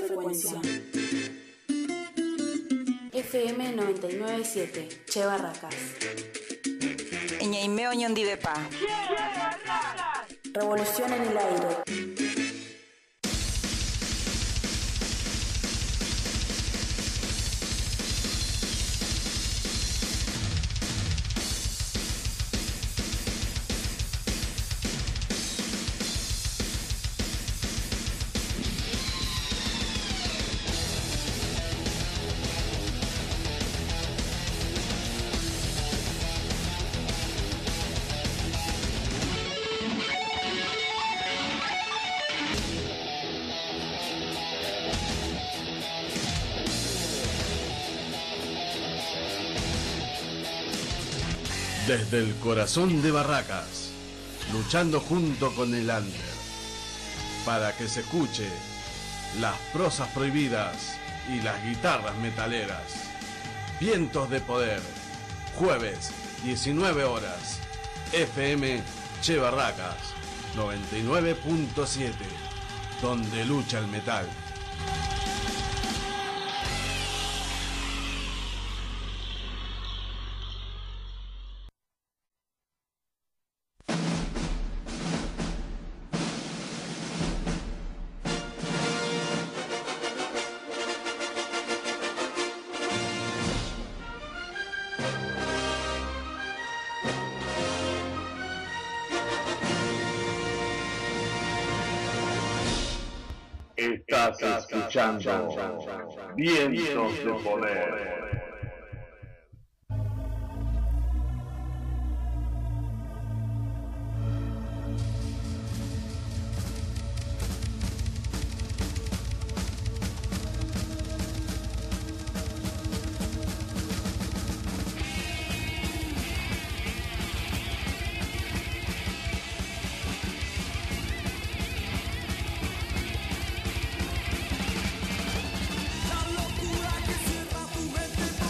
frecuencia. FM 99.7, Che Barracas. Ñaimeo Ñondivepa. Revolución en el aire. Desde el corazón de Barracas, luchando junto con el under, para que se escuche las prosas prohibidas y las guitarras metaleras. Vientos de Poder, jueves, 19 horas, FM Che Barracas, 99.7, donde lucha el metal. Estás escuchando Vientos de Poder. La locura que cierra tu mente.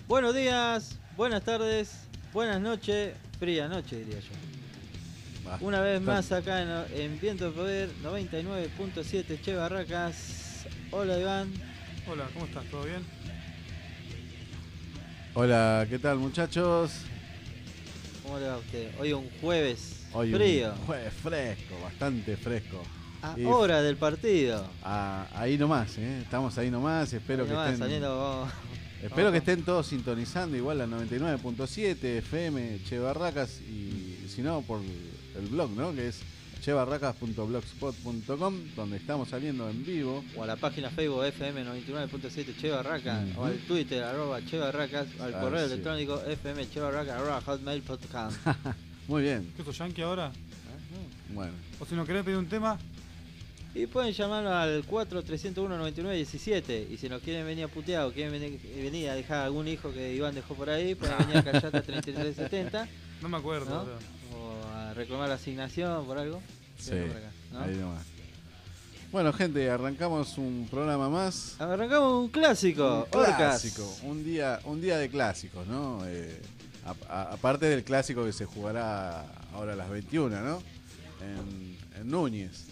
Buenos días, buenas tardes, buenas noches, fría noche diría yo. Una vez más acá en Viento de Poder 99.7 Che Barracas. Hola Iván. Hola, ¿cómo estás? ¿Todo bien? Hola, ¿qué tal muchachos? ¿Cómo le va a usted? Hoy un jueves Hoy frío. Un jueves fresco, bastante fresco. Hora del partido. Ahí nomás, estamos ahí nomás, espero que estén... Saliendo, espero que estén todos sintonizando igual la 99.7 FM Che Barracas y si no por el blog, ¿no? Que es chebarracas.blogspot.com, donde estamos saliendo en vivo. O a la página Facebook FM 99.7 Che Barracas, o al Twitter @Che Barracas, o al correo electrónico fmchebarracas@hotmail.com. Muy bien. ¿Qué sos yankee ahora? Bueno. O si no querés pedir un tema. Y pueden llamarnos al 4301-9917. Y si nos quieren venir a putear o quieren venir a dejar algún hijo que Iván dejó por ahí, pueden venir a Callata 3370. No me acuerdo. ¿No? O a reclamar la asignación por algo. Sí, por acá, ¿no? ahí nomás. Bueno, gente, arrancamos un programa más. Arrancamos un clásico. Un clásico, un día de clásicos, ¿no? Aparte del clásico que se jugará ahora a las 21, ¿no? En Núñez.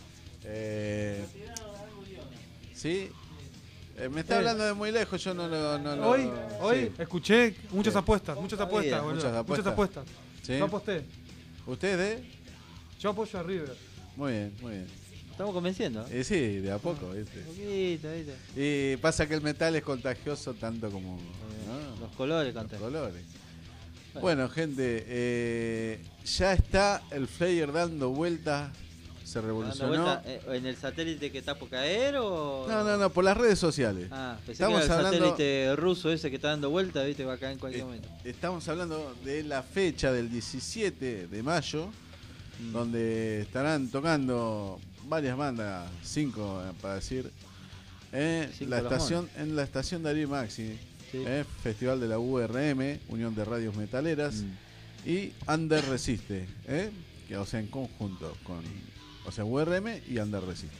¿Sí? Me está hablando de muy lejos, yo no lo... Hoy sí. escuché muchas Sí. apuestas, boludo. Muchas apuestas. ¿Sí? Yo aposté. ¿Usted, Yo apoyo a River. Muy bien, muy bien. Estamos convenciendo. Sí, de a poco, ¿viste? Un poquito, ¿viste? Y pasa que el metal es contagioso tanto como... ¿no? Los colores, Los conté. colores. Bueno, gente, ya está el flyer dando vueltas. Se revolucionó. ¿Dando vuelta en el satélite que está por caer o...? No, por las redes sociales. Pensé Estamos que era el hablando... satélite ruso ese que está dando vuelta, ¿viste? Va a caer en cualquier momento. Estamos hablando de la fecha del 17 de mayo, donde estarán tocando varias bandas, 5 para decir, en la estación Darío Maxi, sí. Festival de la URM, Unión de Radios Metaleras, y Under Resiste, o sea, en conjunto con... O sea, URM y Under Resiste.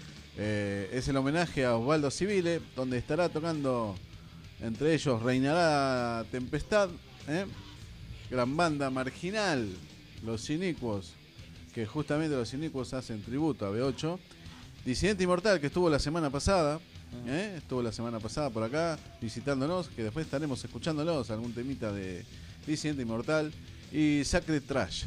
Es el homenaje a Osvaldo Civile, donde estará tocando, entre ellos, Reinará Tempestad, gran banda Marginal, Los Inicuos, que justamente Los Inicuos hacen tributo a B8, Disidente Inmortal, que estuvo la semana pasada, por acá visitándonos, que después estaremos escuchándolos, algún temita de Disidente Inmortal. Y Sacred Trash,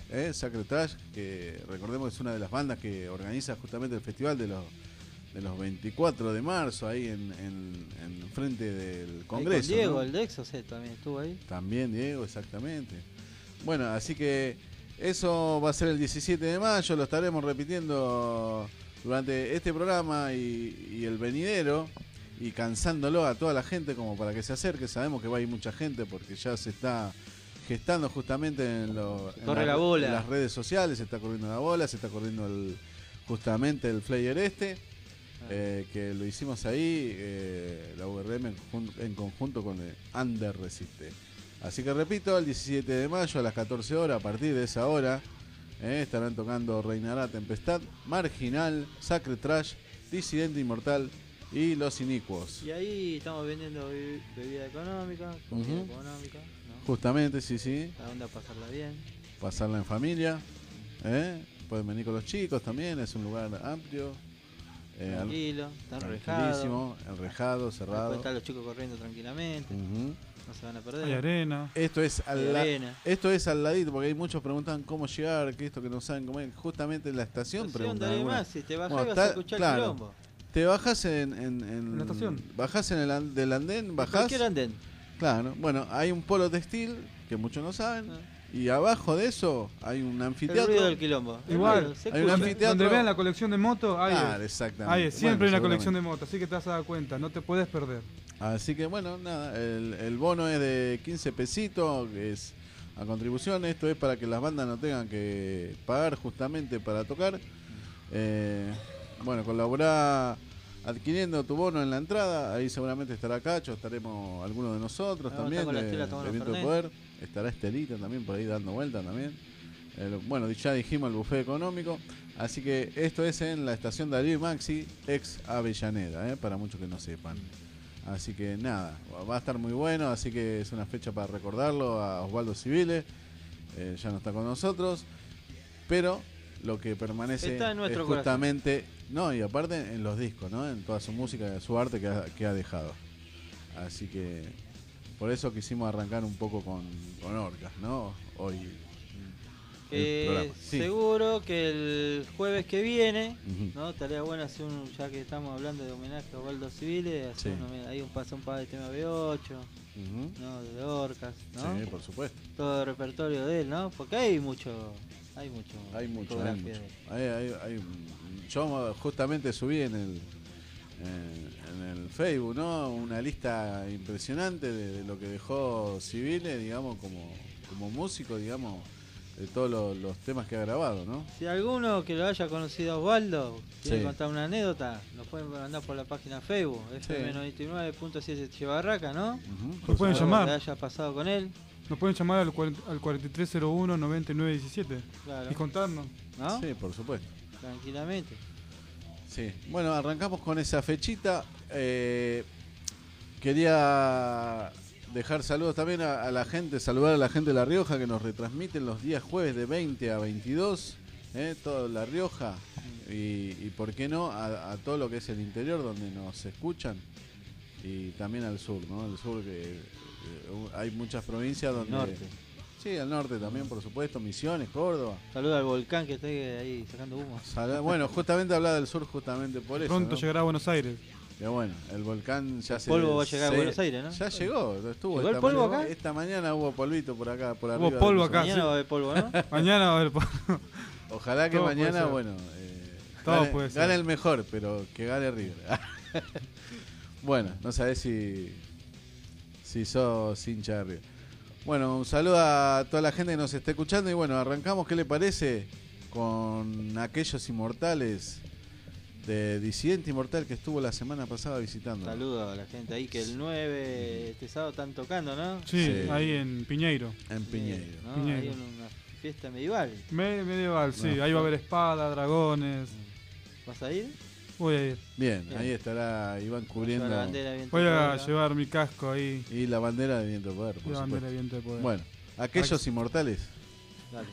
que recordemos que es una de las bandas que organiza justamente el festival de los 24 de marzo, ahí en frente del Congreso. Con Diego, ¿no? el de Exocet también estuvo ahí. También Diego, exactamente. Bueno, así que eso va a ser el 17 de mayo, lo estaremos repitiendo durante este programa y el venidero, y cansándolo a toda la gente como para que se acerque. Sabemos que va a ir mucha gente porque ya se está... gestando justamente en las redes sociales, se está corriendo la bola, se está corriendo justamente el flyer que lo hicimos ahí, la URM en conjunto con el Under Resiste. Así que repito, el 17 de mayo a las 14 horas, a partir de esa hora, estarán tocando Reinará Tempestad, Marginal, Sacred Trash, Disidente Inmortal y Los Inicuos. Y ahí estamos vendiendo bebida económica, comida económica, ¿no? Justamente, sí. ¿A dónde pasarla bien? Pasarla en familia. Pueden venir con los chicos también, es un lugar amplio. Tranquilo, está tranquilísimo, enrejado, cerrado. Pueden estar los chicos corriendo tranquilamente, no se van a perder. Hay arena. Esto es al ladito, porque hay muchos preguntan cómo llegar, que esto que no saben cómo es. Justamente en la estación preguntan. Más, si te bajás vas a escuchar el quilombo. Te bajás en la estación. Bajás en del andén, bajás. Cualquier andén. Claro, bueno, hay un polo textil que muchos no saben. Y abajo de eso hay un anfiteatro. El ruido del quilombo. Igual, hay un anfiteatro. Donde vean la colección de motos, exactamente. Siempre hay una colección de motos, así que te vas a dar cuenta, no te puedes perder. Así que bueno, nada, el bono es de 15 pesitos, que es a contribución. Esto es para que las bandas no tengan que pagar justamente para tocar. Bueno, colaborá adquiriendo tu bono en la entrada. Ahí seguramente estará Cacho, estaremos algunos de nosotros también, de Viento de Poder. Estará Estelita también por ahí dando vuelta también. Bueno, ya dijimos el buffet económico. Así que esto es en la estación Darío Maxi, ex Avellaneda, para muchos que no sepan. Así que nada, va a estar muy bueno, así que es una fecha para recordarlo a Osvaldo Civile, ya no está con nosotros, pero lo que permanece Está en nuestro es justamente, no, y aparte en los discos, ¿no? En toda su música, su arte que ha dejado. Así que por eso quisimos arrancar un poco con Orcas, ¿no? Hoy el programa. Sí. Seguro que el jueves que viene, Ujú. ¿no? Estaría bueno hacer ya que estamos hablando de homenaje a Osvaldo Civile, hacer Sí. ahí un par de temas B8, Ujú. ¿no? De Orcas, ¿no? Sí, por supuesto. Todo el repertorio de él, ¿no? Porque hay mucho Hay mucho. discografía de él. Yo justamente subí en el Facebook, ¿no? Una lista impresionante de lo que dejó Civile, digamos, como músico, digamos, de todos los temas que ha grabado, ¿no? Si alguno que lo haya conocido a Osvaldo quiere Sí. contar una anécdota, nos pueden mandar por la página Facebook, FM99.7 Chebarraca, ¿no? Ujú. Nos pueden Algo llamar. que haya pasado con él, Nos pueden llamar al 4301-9917 claro, y contarnos. ¿no? Sí, por supuesto. Tranquilamente. Sí. Bueno, arrancamos con esa fechita. Quería dejar saludos también a la gente, saludar a la gente de La Rioja que nos retransmiten los días jueves de 20 a 22, toda La Rioja y por qué no a todo lo que es el interior donde nos escuchan y también al sur, ¿no? El sur que hay muchas provincias donde... Norte. Sí, al norte también, por supuesto, Misiones, Córdoba. Saluda al volcán que está ahí sacando humo. Bueno, justamente hablaba del sur justamente por eso, Pronto ¿no? llegará a Buenos Aires. Que bueno, el volcán ya El polvo va a llegar a Buenos Aires, ¿no? Ya llegó, estuvo. ¿Llegó el esta polvo mañana. acá? Esta mañana hubo polvito por acá, por Hubo arriba. polvo de acá. nosotros. Mañana sí. va a haber polvo, ¿no? Mañana va a haber Ojalá que Todo puede mañana, ser. bueno, Todo gane, puede ser. gane el mejor, pero que gane River. Bueno, no sabés si sos hincha de River. Bueno, un saludo a toda la gente que nos está escuchando y bueno, arrancamos, ¿qué le parece? Con aquellos inmortales de Disidente Inmortal que estuvo la semana pasada visitando. Saludo a la gente ahí que el 9 este sábado están tocando, ¿no? Sí, Sí. ahí en Piñeiro. En Piñeiro. ¿No? Piñeiro. Hay una fiesta medieval. Medieval, sí. No. Ahí va a haber espada, dragones. ¿Vas a ir? Voy a ir. Bien, Bien. ahí estará Iván cubriendo. La bandera de viento Voy a Poder, ¿no? llevar mi casco ahí. Y la bandera de Viento de Poder, por La bandera supuesto. de viento de poder. Bueno, aquellos inmortales. Dale.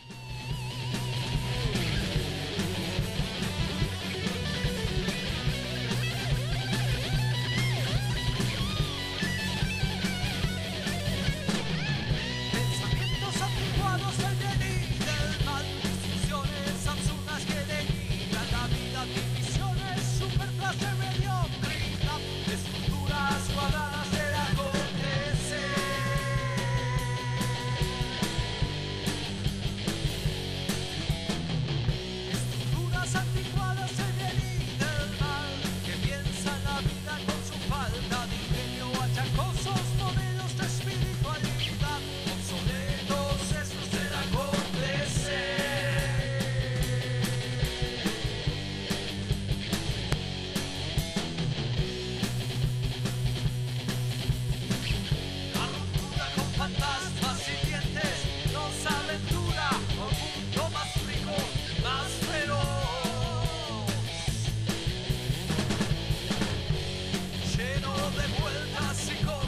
Pensamientos anticuados del bien y del mal, discusiones absurdas que denigran la vida, divisiones, superclase, mediocridad, estructuras cuadradas del acontecer. Estructuras anticuadas del bien y del mal, que piensan la vida con su falta de ingenio, achacosos modelos de espiritualidad, obsoletos estos del acontecer. La ruptura con fantasmas y dientes nos aventura a un mundo más rico, más feroz, lleno de vueltas y cosas.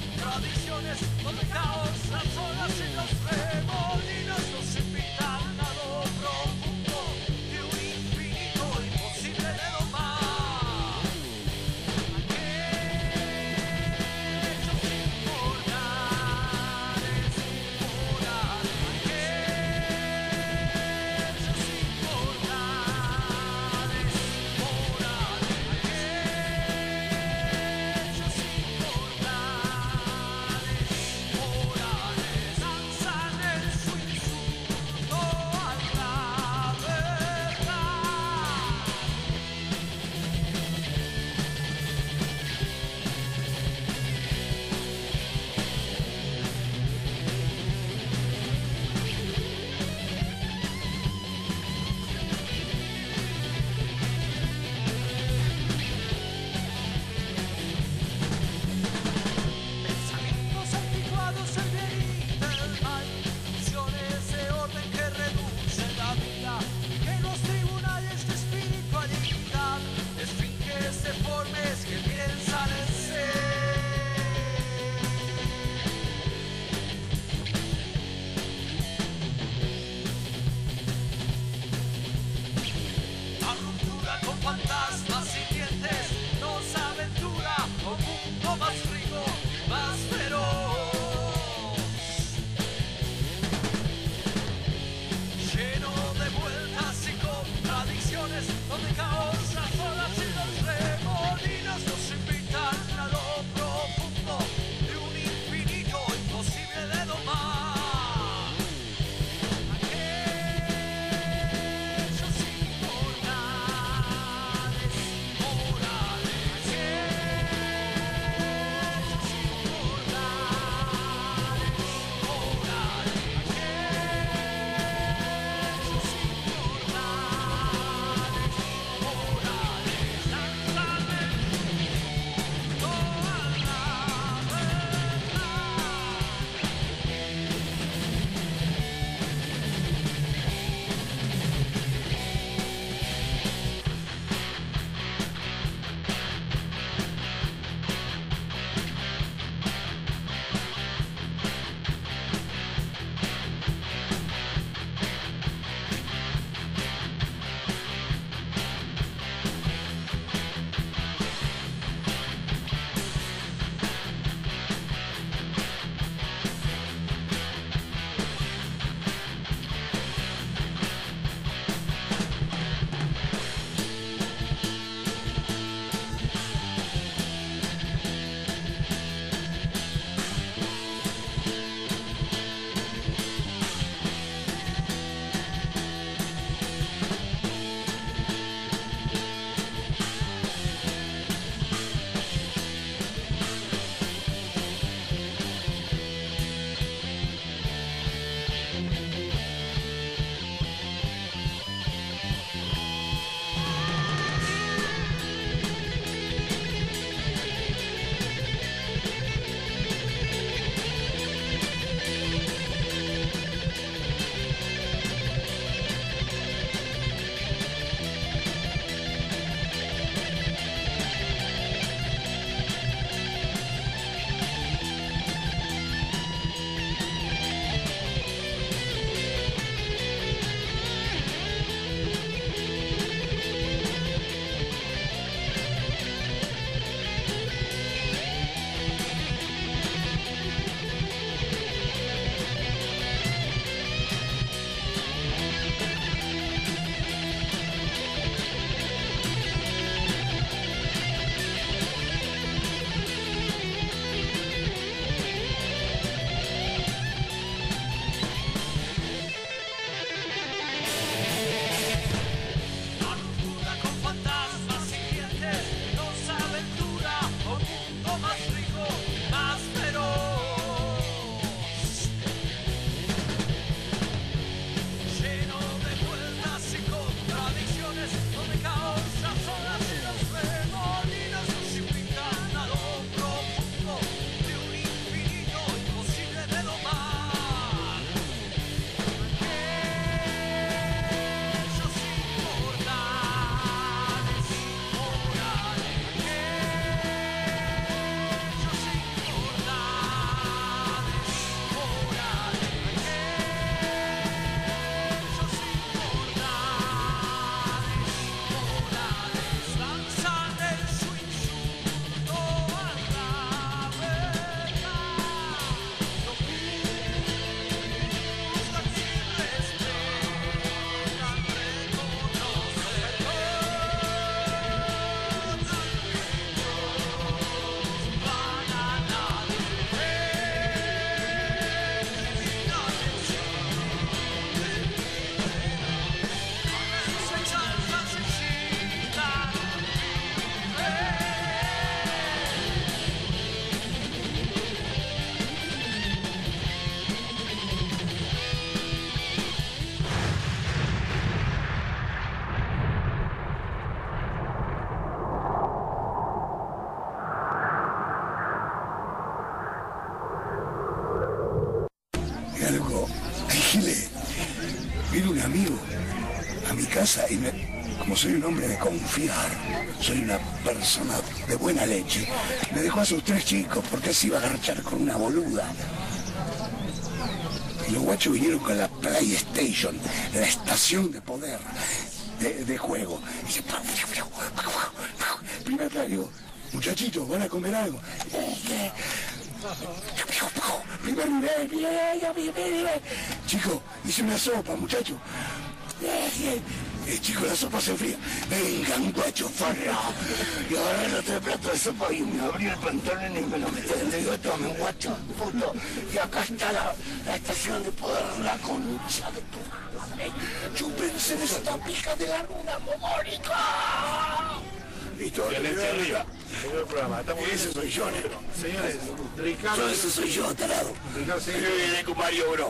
amigo a mi casa y como soy un hombre de confiar, soy una persona de buena leche, me dejó a sus 3 chicos porque se iba a agarchar con una boluda. Y los guachos vinieron con la PlayStation, la estación de poder de juego. Y dice, primer digo, muchachitos, ¿van a comer algo? Primer nivel. Chico, hice una sopa, muchacho. Chico, la sopa se enfría. Vengan, guacho, farra. Y agarré el otro plato de sopa y me abrí el pantalón y me lo metí dentro. Y digo, tome, guacho, puto. Y acá está la estación de poder, la concha de tu madre. Chúpense de esta pija de la luna mogólica. Listo, señor programa, ese soy yo, negro. Señores, Ricardo. Ese soy yo, tarado. Ricardo, yo viene con Mario Bros.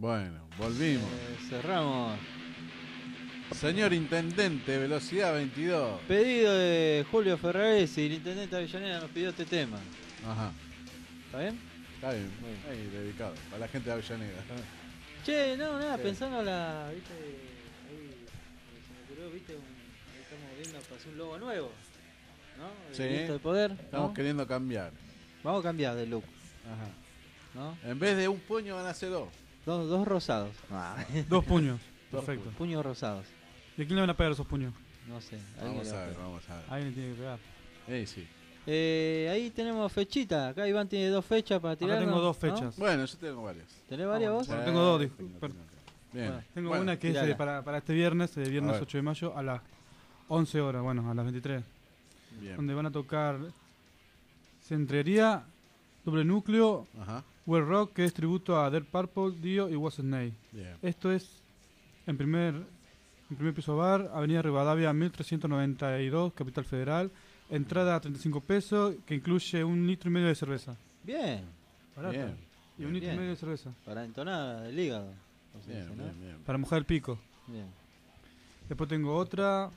Bueno, volvimos. Cerramos. Señor Intendente, velocidad 22. Pedido de Julio Ferraresi, el intendente de Avellaneda nos pidió este tema. Ajá, ¿Está bien? está bien. Bueno. Ahí, dedicado. A la gente de Avellaneda. Che, no, nada, Sí. pensando la. ¿Viste? Ahí se me ocurrió, ¿viste? Ahí estamos viendo para hacer un logo nuevo. ¿No? Sí. Viento de poder. Estamos ¿no? queriendo cambiar. Vamos a cambiar de look. Ajá. ¿No? En vez de un puño van a ser dos. Dos rosados. Ah, 2 puños. Dos Perfecto. puños rosados. ¿Y a quién le van a pegar esos puños? No sé. Vamos alguien le va a ver, pegar. vamos a ver. Alguien le tiene que pegar. Sí. Ahí tenemos fechita. Acá Iván tiene 2 fechas para tirar. Acá tengo 2 fechas. Bueno, yo tengo varias. ¿Tenés varias vos? Bueno, tengo dos, Tengo. Bien. Bueno, Tengo Bueno, una que es tirala. para este viernes, el A viernes ver. 8 de mayo a las 11 horas, bueno, a las 23. Bien. Donde van a tocar Centrería, Doble Núcleo, Ajá. Well Rock, que es tributo a Dead Purple, Dio y Was Snake. Bien. Esto es en primer piso bar, Avenida Rivadavia 1392, Capital Federal. Entrada a 35 pesos, que incluye 1,5 litro de cerveza. Bien. Barata. Bien. Y 1,5 litro Bien. de cerveza. Para entonar el hígado. como se Bien, dice, ¿no? bien, bien. Para mojar el pico. Bien. Después tengo otra.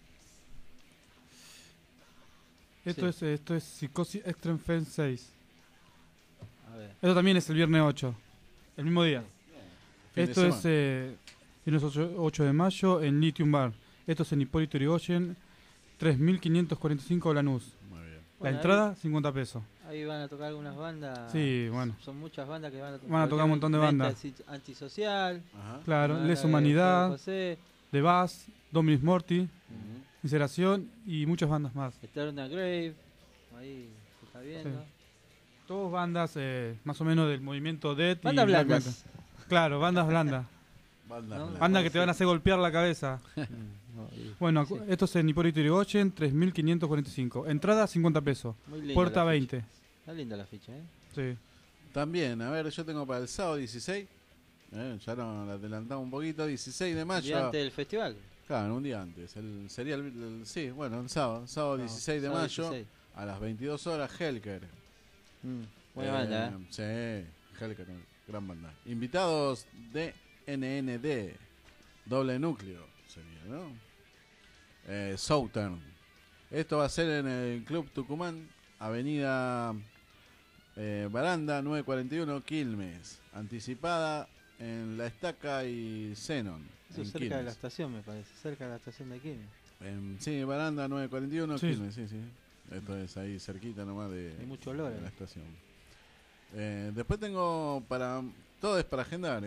Esto Sí. es Psicosis Extreme Fence 6. A ver. Esto también es el viernes 8. El mismo día. Fin de Esto es semana. viernes 8 de mayo en Lithium Bar. Esto es en Hipólito Yrigoyen, 3.545 Lanús. Muy bien. La Bueno, entrada, 50 pesos. Ahí van a tocar algunas bandas. Sí, bueno. Son muchas bandas que van a tocar. Van a tocar un montón de bandas. Antisocial. Ajá. Claro, Banda Les de Humanidad, José, The Bass, Dominis Morty, ujú. Inceración y muchas bandas más. Eternal Grave. Ahí se está viendo. Sí. Todas bandas más o menos del movimiento Death y Bandas Black blandas. Metal. Claro, bandas blandas. Banda ¿No? blanca. Bandas que te van a hacer golpear la cabeza. No, y- Bueno, sí. esto es en Hipólito Yrigoyen, 3.545. Entrada, 50 pesos. Muy linda Puerta la 20. ficha. Está linda la ficha, ¿eh? Sí. También, a ver, yo tengo para el sábado 16. Ya nos adelantamos un poquito. 16 de mayo. Día antes del festival. Claro, un día antes. Sería sí, bueno, el sábado. Sábado 16 de Sábado mayo. 16. A las 22 horas, Helker. Buena banda, ¿eh? Sí, Helker, gran banda. Invitados de NND. Doble núcleo sería, ¿no? Southern. Esto va a ser en el Club Tucumán, Avenida Baranda 941, Quilmes. Anticipada en La Estaca y Zenon. Eso en cerca de la Quilmes. estación, me parece. Cerca de la estación de Quilmes. Sí, Baranda 941, Sí. Quilmes, sí. Esto es ahí cerquita nomás de, Hay mucho olor de la ahí. estación. Después tengo para... Todo es para agendar,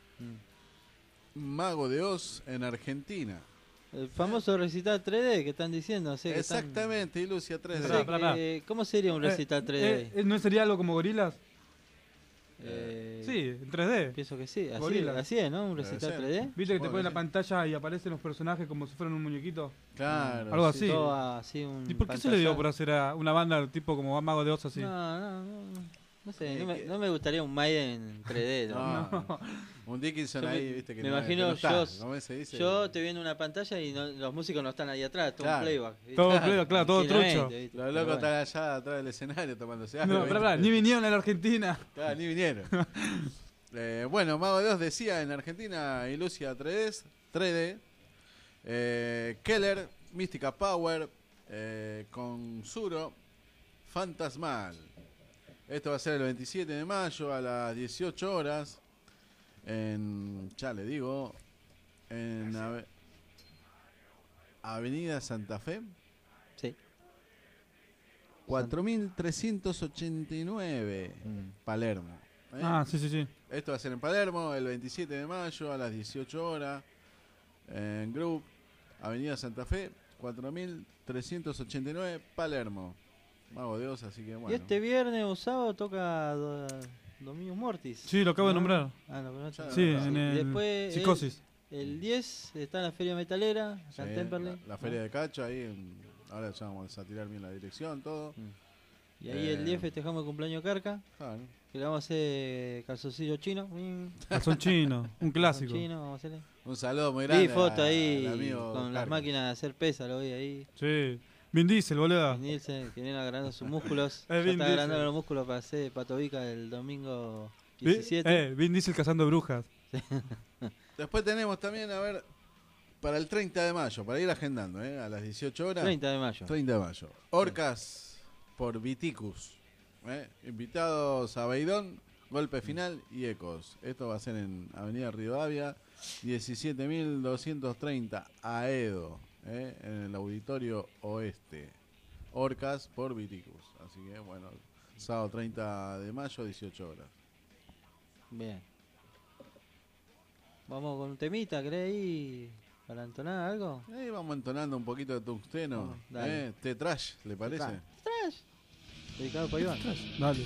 Mago de Oz en Argentina. El famoso recital 3D que están diciendo. Sé que están- Exactamente, Ilusia 3D. sé Pará, que- ¿Cómo sería un recital 3D? ¿No sería algo como gorilas? Eh, Sí, en 3D. Pienso que sí. Así, Gorilas. así es, ¿no? Un Debe recital ser. 3D. ¿Viste que te Bueno, ponen la sí. pantalla y aparecen los personajes como si fueran un muñequito? Claro. Algo sí. así. Todo así un ¿Y por qué se le dio pantallazo. por hacer a una banda tipo como Mago de Oz así? No sé, no me gustaría un Maiden en 3D. ¿no? No, un Dickinson Yo me- ahí, viste que me no, imagino que no está, yo- ¿cómo se dice? Yo estoy viendo una pantalla y los músicos no están ahí atrás, todo Claro. un playback. ¿viste? Todo claro, todo Tranquilamente, trucho. ¿viste? Los Pero locos bueno. están allá atrás del escenario tomándose algo. No, ¿viste? pará, ni vinieron a la Argentina. Claro, ni vinieron. Bueno, Mago de Oz decía en Argentina, Ilusia 3D, Keller, Mística Power, con Suro, Fantasmal. Esto va a ser el 27 de mayo a las 18 horas ya le digo, en Avenida Santa Fe, Sí. 4389, Palermo. ¿eh? Ah, sí, sí, sí. Esto va a ser en Palermo el 27 de mayo a las 18 horas. En Group, Avenida Santa Fe, 4389, Palermo. Mago de Oz, así que bueno. Y este viernes o sábado toca Dominus Mortis. Sí, lo acabo de ¿no? nombrar. Ah, lo conoces. Sí, Ah, en Y el después Psicosis. el 10 está en la Feria Metalera, acá Sí, en Temperley. la feria de Cacho, ahí. Ahora ya vamos a tirar bien la dirección, todo. Y ahí el 10 festejamos el cumpleaños Carca, Claro. que le vamos a hacer calzoncillo chino. Calzón chino, un clásico. Chino, vamos a hacerle. Un saludo muy grande. Vi foto ahí al amigo con las Carca. máquinas de hacer pesa, lo vi ahí. Sí. Vin Diesel, boludo. Nielsen, que viene agrandando sus músculos. Es Ya Vin está Diesel. agrandando los músculos para hacer Patovica el domingo 17. Vin Diesel cazando brujas. Después tenemos también, a ver, para el 30 de mayo, para ir agendando, a las 18 horas. 30 de mayo. 30 de mayo. Orcas por Viticus. Invitados a Beidón, Golpe Final y Ecos. Esto va a ser en Avenida Rivadavia, 17.230 Aedo, en el Auditorio Oeste. Orcas por Viticus. Así que, bueno, sábado 30 de mayo, 18 horas. Bien. Vamos con un temita, ¿querés ir para entonar algo? Vamos entonando un poquito de tungsteno. Dale. T-Trash, ¿le parece? Trash. Dedicado para Iván. Dale.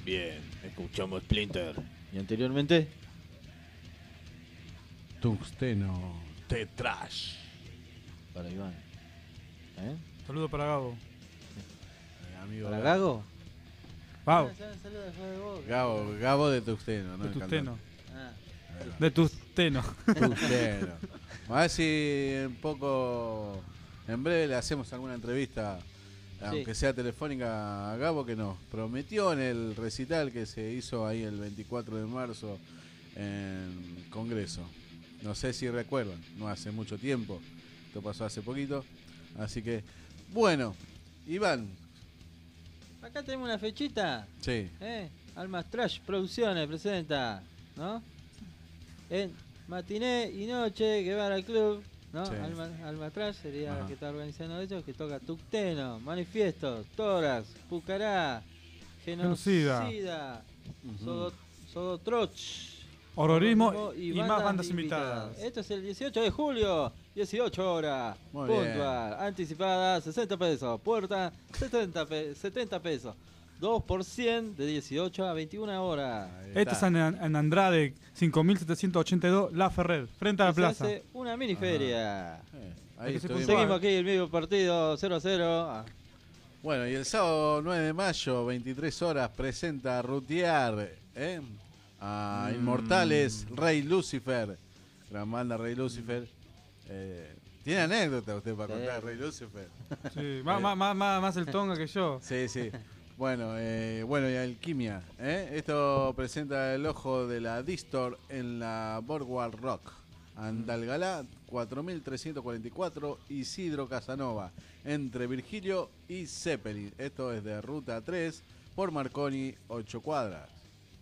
Bien, escuchamos Splinter. Y anteriormente, Tungsteno T-Trash. para Iván. ¿Eh? Saludo para Gabo. Amigo ¿Para Gago? Gabo, Saludos de vos. Gabo de Tungsteno, ¿no? de El Tusteno. Ah, De Tusteno. cantante. Tungsteno. A ver si en breve le hacemos alguna entrevista, aunque sea telefónica, a Gabo, que nos prometió en el recital que se hizo ahí el 24 de marzo en Congreso. No sé si recuerdan, no hace mucho tiempo, esto pasó hace poquito. Así que, bueno, Iván, acá tenemos una fechita. sí, Almas Trash Producciones presenta, ¿no? En matiné y noche que van al club, ¿no? Sí. Almas Trash sería Ajá. la que está organizando ellos, que toca Tucteno, Manifiestos, Tórax, Pucará, Genocida, Sodotroch, Horrorismo y más bandas invitadas. Esto es el 18 de julio, 18 horas, Muy puntual, anticipada, 60 pesos, puerta, 70 pesos. 2 por 100 de 18 a 21 horas. ahí Este es está. en Andrade, 5782, La Ferrer, frente a la Se plaza. hace una mini feria. Ahí Hay que ser estuvimos. Seguimos aquí el mismo partido 0-0. Bueno, y el sábado 9 de mayo, 23 horas, presenta a Rutear, a Inmortales, Rey Lucifer. Gran banda Rey Lucifer. ¿Tiene anécdota usted para contar, Rey Lucifer? Sí, más el Tonga que yo. Sí, sí. Bueno, y Alquimia. Esto presenta el ojo de la Distor en la Boardwalk Rock. Andalgalá 4344, Isidro Casanova, entre Virgilio y Zeppelin. Esto es de Ruta 3 por Marconi, 8 cuadras.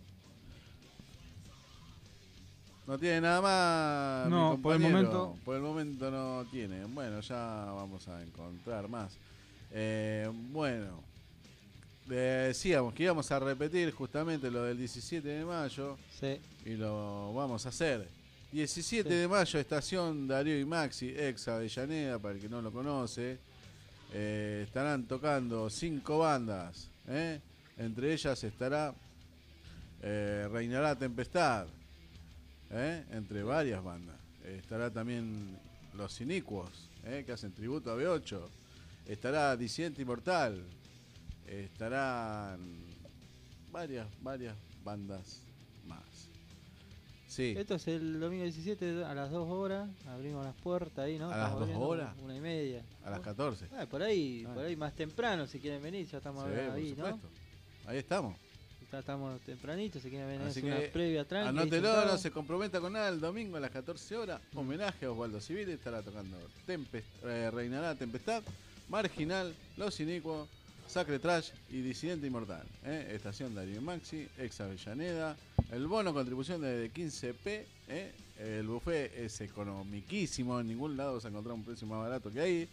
No tiene nada más. No, mi por el compañero. momento. Por el momento no tiene. Bueno, ya vamos a encontrar más. Bueno, decíamos que íbamos a repetir justamente lo del 17 de mayo. Sí. Y lo vamos a hacer. 17 de mayo, estación Darío y Maxi, ex Avellaneda, para el que no lo conoce. Estarán tocando 5 bandas. Entre ellas estará Reinará Tempestad. Entre varias bandas. Estará también Los Inicuos, que hacen tributo a B8. Estará Disidente Inmortal. Estarán varias bandas más. Sí. Esto es el domingo 17 a las 2 horas. Abrimos las puertas ahí, ¿no? ¿A las 2 abriendo horas? 1:30. A las 14. Por ahí más temprano si quieren venir, ya estamos Sí, ahí, por ¿no? supuesto. Ahí estamos. Estamos tempranitos, si quieren venir Así a hacer una que previa tranqui. anótelo, sentado. no se comprometa con nada. El domingo a las 14 horas, homenaje a Osvaldo Civil. Estará tocando Reinará Tempestad, Marginal, Los Inicuos, Sacre Trash y Disidente Inmortal. Estación Darío Maxi, ex Avellaneda. El bono contribución de 15p. El buffet es economiquísimo. En ningún lado se encontrará un precio más barato que ahí.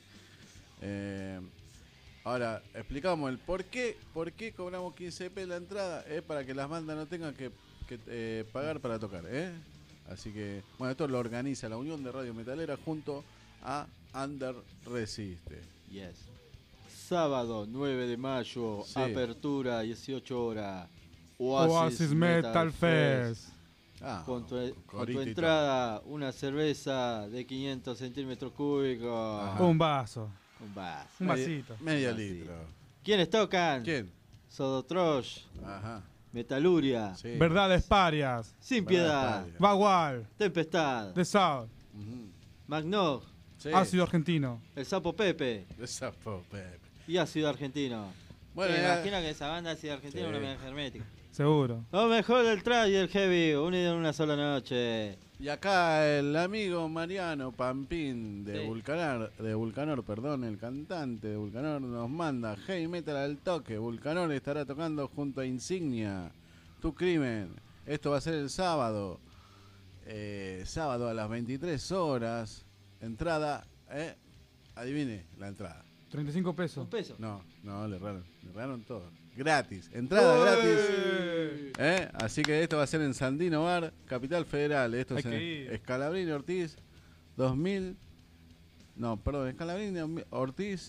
Ahora, explicamos el por qué cobramos 15p la entrada. Para que las bandas no tengan que pagar para tocar. Así que, bueno, esto lo organiza la Unión de Radio Metalera junto a Under Resiste. Yes. Sábado 9 de mayo, Sí. apertura 18 horas. Oasis Metal Fest. Con tu corito y entrada, una cerveza de 500 centímetros cúbicos. Ajá. Un vaso. Un vaso. Un vasito. Medio Un vasito. litro. ¿Quiénes tocan? ¿Quién? Sodotrosh, Ajá. Metaluria, Sí. Verdades parias. Sin Verdad, Piedad, Paria. Bagual. Tempestad, The South. Ujú. Magnog, Sí. Ácido argentino. El Sapo Pepe Esa Pepe. y Ácido Argentino. Bueno, Me ya- imagino que esa banda Ácido Argentino Sí. es una banda hermética. Seguro. Lo mejor del trash y el heavy, unido en una sola noche. Y acá el amigo Mariano Pampín de Sí. Vulcanor, perdón, el cantante de Vulcanor nos manda heavy metal al toque. Vulcanor estará tocando junto a Insignia, Tu Crimen. Esto va a ser el sábado. Sábado a las 23 horas. Entrada, adivine la entrada. 35 Un pesos. peso. No, le erraron todo. Gratis, entrada gratis. Así que esto va a ser en Sandino Bar, Capital Federal. Esto Hay es en que ir. Escalabrini Ortiz 2000. No, perdón, Escalabrini Ortiz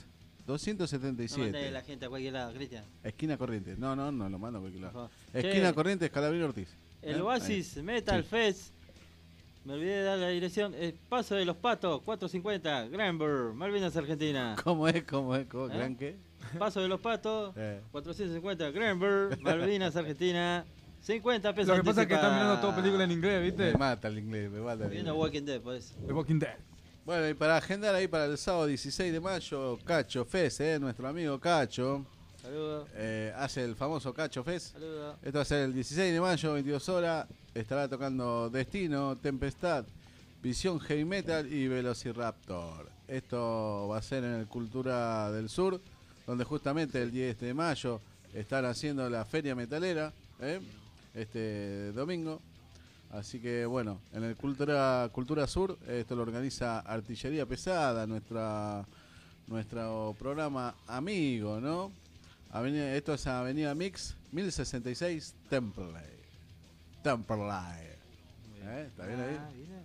277. No mandé a la gente a cualquier lado, Cristian. Esquina Corrientes. No lo mando a cualquier lado. Che, Esquina Corrientes, Calabrín Ortiz. El Oasis Metal Sí. Fest. Me olvidé de dar la dirección. Paso de los Patos, 450, Granberg, Malvinas, Argentina. ¿Cómo es? ¿Gran qué? Paso de los Patos, 450, Granberg, Malvinas, Argentina. 50 pesos. Lo que pasa es que están mirando toda película en inglés, ¿viste? Me mata el inglés, me mata el Viendo inglés. Walking Dead, pues. The Walking Dead. Bueno, y para agendar ahí para el sábado 16 de mayo, Cacho Fest, nuestro amigo Cacho. Saludos. Hace el famoso Cacho Fest. Saludos. Esto va a ser el 16 de mayo, 22 horas. Estará tocando Destino, Tempestad, Visión Heavy Metal y Velociraptor. Esto va a ser en el Cultura del Sur, donde justamente el 10 de mayo están haciendo la Feria Metalera, este domingo. Así que bueno, en el Cultura Sur, esto lo organiza Artillería Pesada, nuestro programa amigo, ¿no? Esto es Avenida Mix, 1066 Temple. ¿Está bien ahí?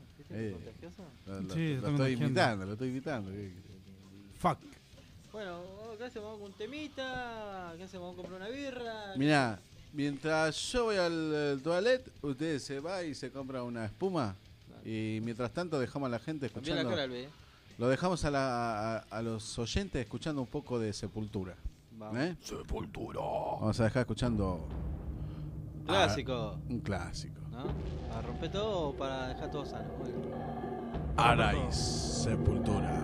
Lo estoy imitando. Fuck. Bueno, ¿qué hacemos? ¿Vamos con un temita? ¿Qué hacemos? ¿Vamos a comprar una birra? Mirá, mientras yo voy al toilet, usted se va y se compra una espuma. Y mientras tanto dejamos a la gente escuchando. La cara al B. Lo dejamos a los oyentes escuchando un poco de Sepultura. Sepultura. Vamos a dejar escuchando Clásico. un clásico. ¿No? ¿Para romper todo o para dejar todo sano? Arais Sepultura.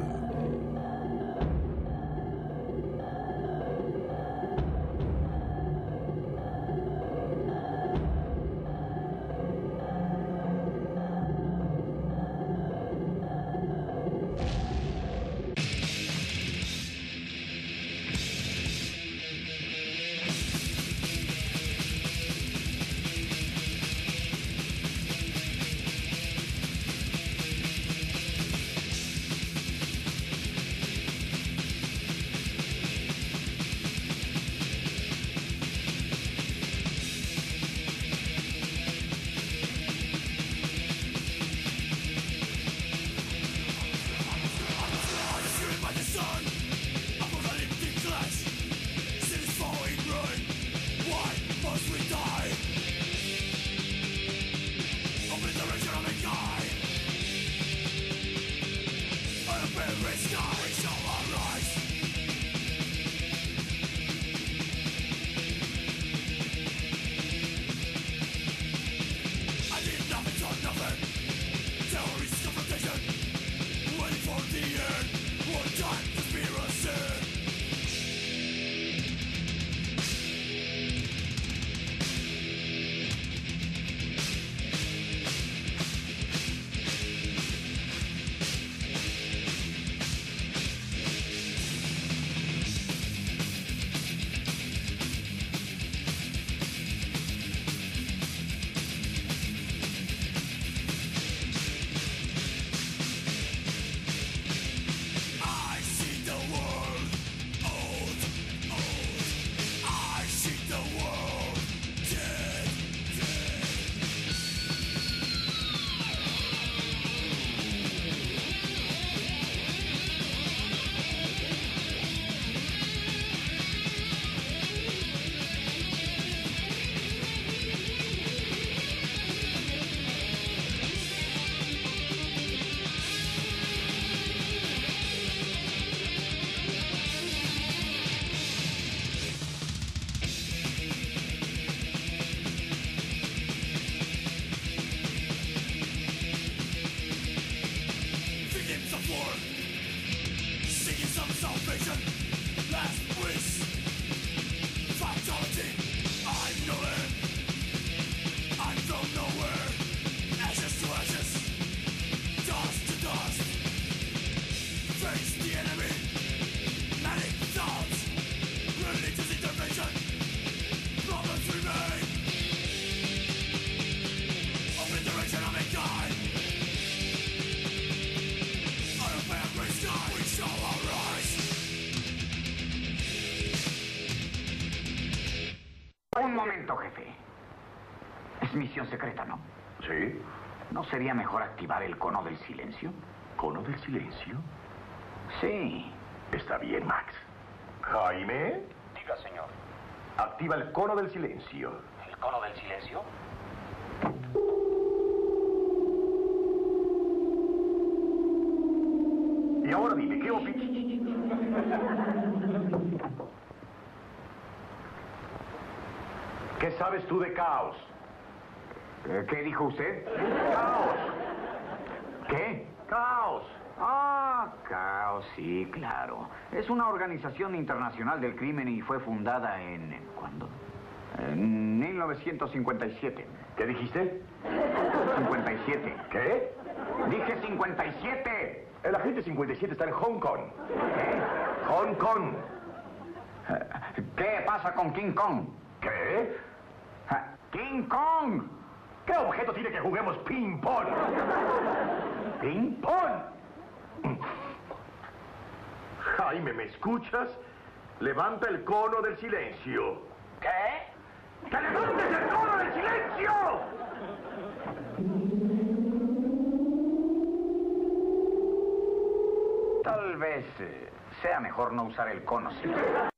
Un momento, jefe. Es misión secreta, ¿no? ¿Sí? ¿No sería mejor activar el cono del silencio? ¿Cono del silencio? Sí. Está bien, Max. Jaime, Diga, señor. activa el cono del silencio. ¿El cono del silencio? Y ahora dime, ¿qué opinas? ¿Qué sabes tú de caos? ¿Qué dijo usted? ¡Caos! ¿Qué? ¡Caos! Ah, Caos, sí, claro. Es una organización internacional del crimen y fue fundada ¿cuándo? En 1957. ¿Qué dijiste? 57. ¿Qué? Dije 57. El agente 57 está en Hong Kong. ¿Qué? Hong Kong. ¿Qué pasa con King Kong? ¿Qué? ¡King Kong! ¿Qué objeto tiene que juguemos ping-pong? ¿Ping-pong? Jaime, ¿me escuchas? Levanta el cono del silencio. ¿Qué? ¡Que levantes el cono del silencio! Tal vez sea mejor no usar el cono, señor.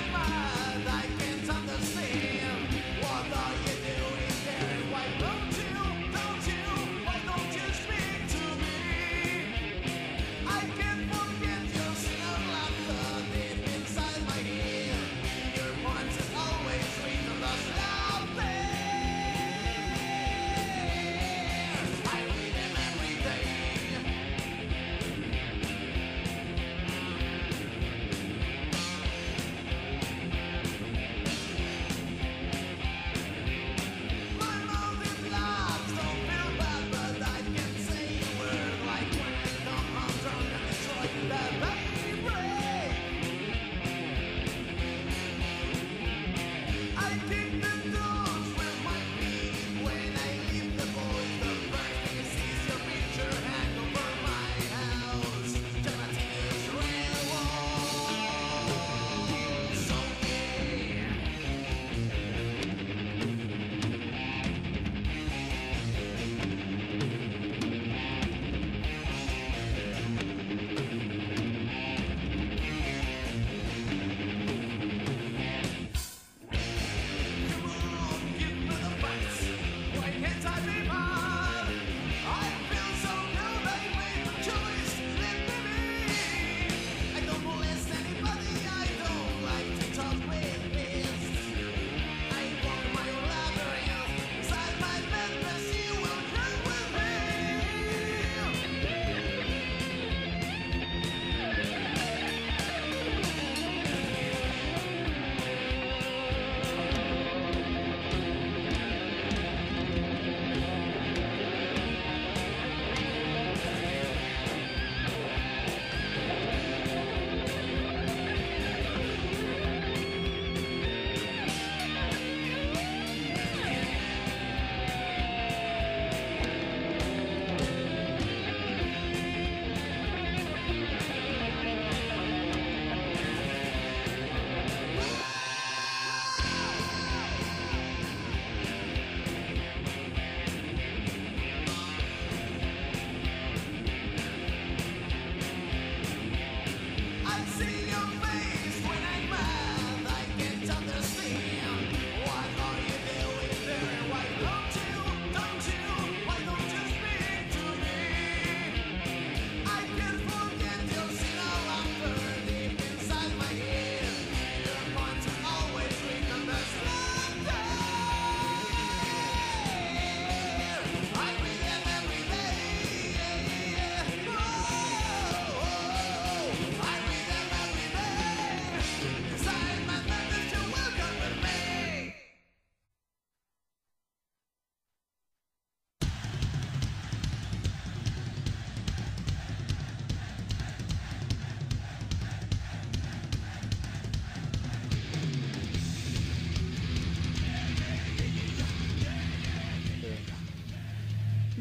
What are you doing there? Why don't you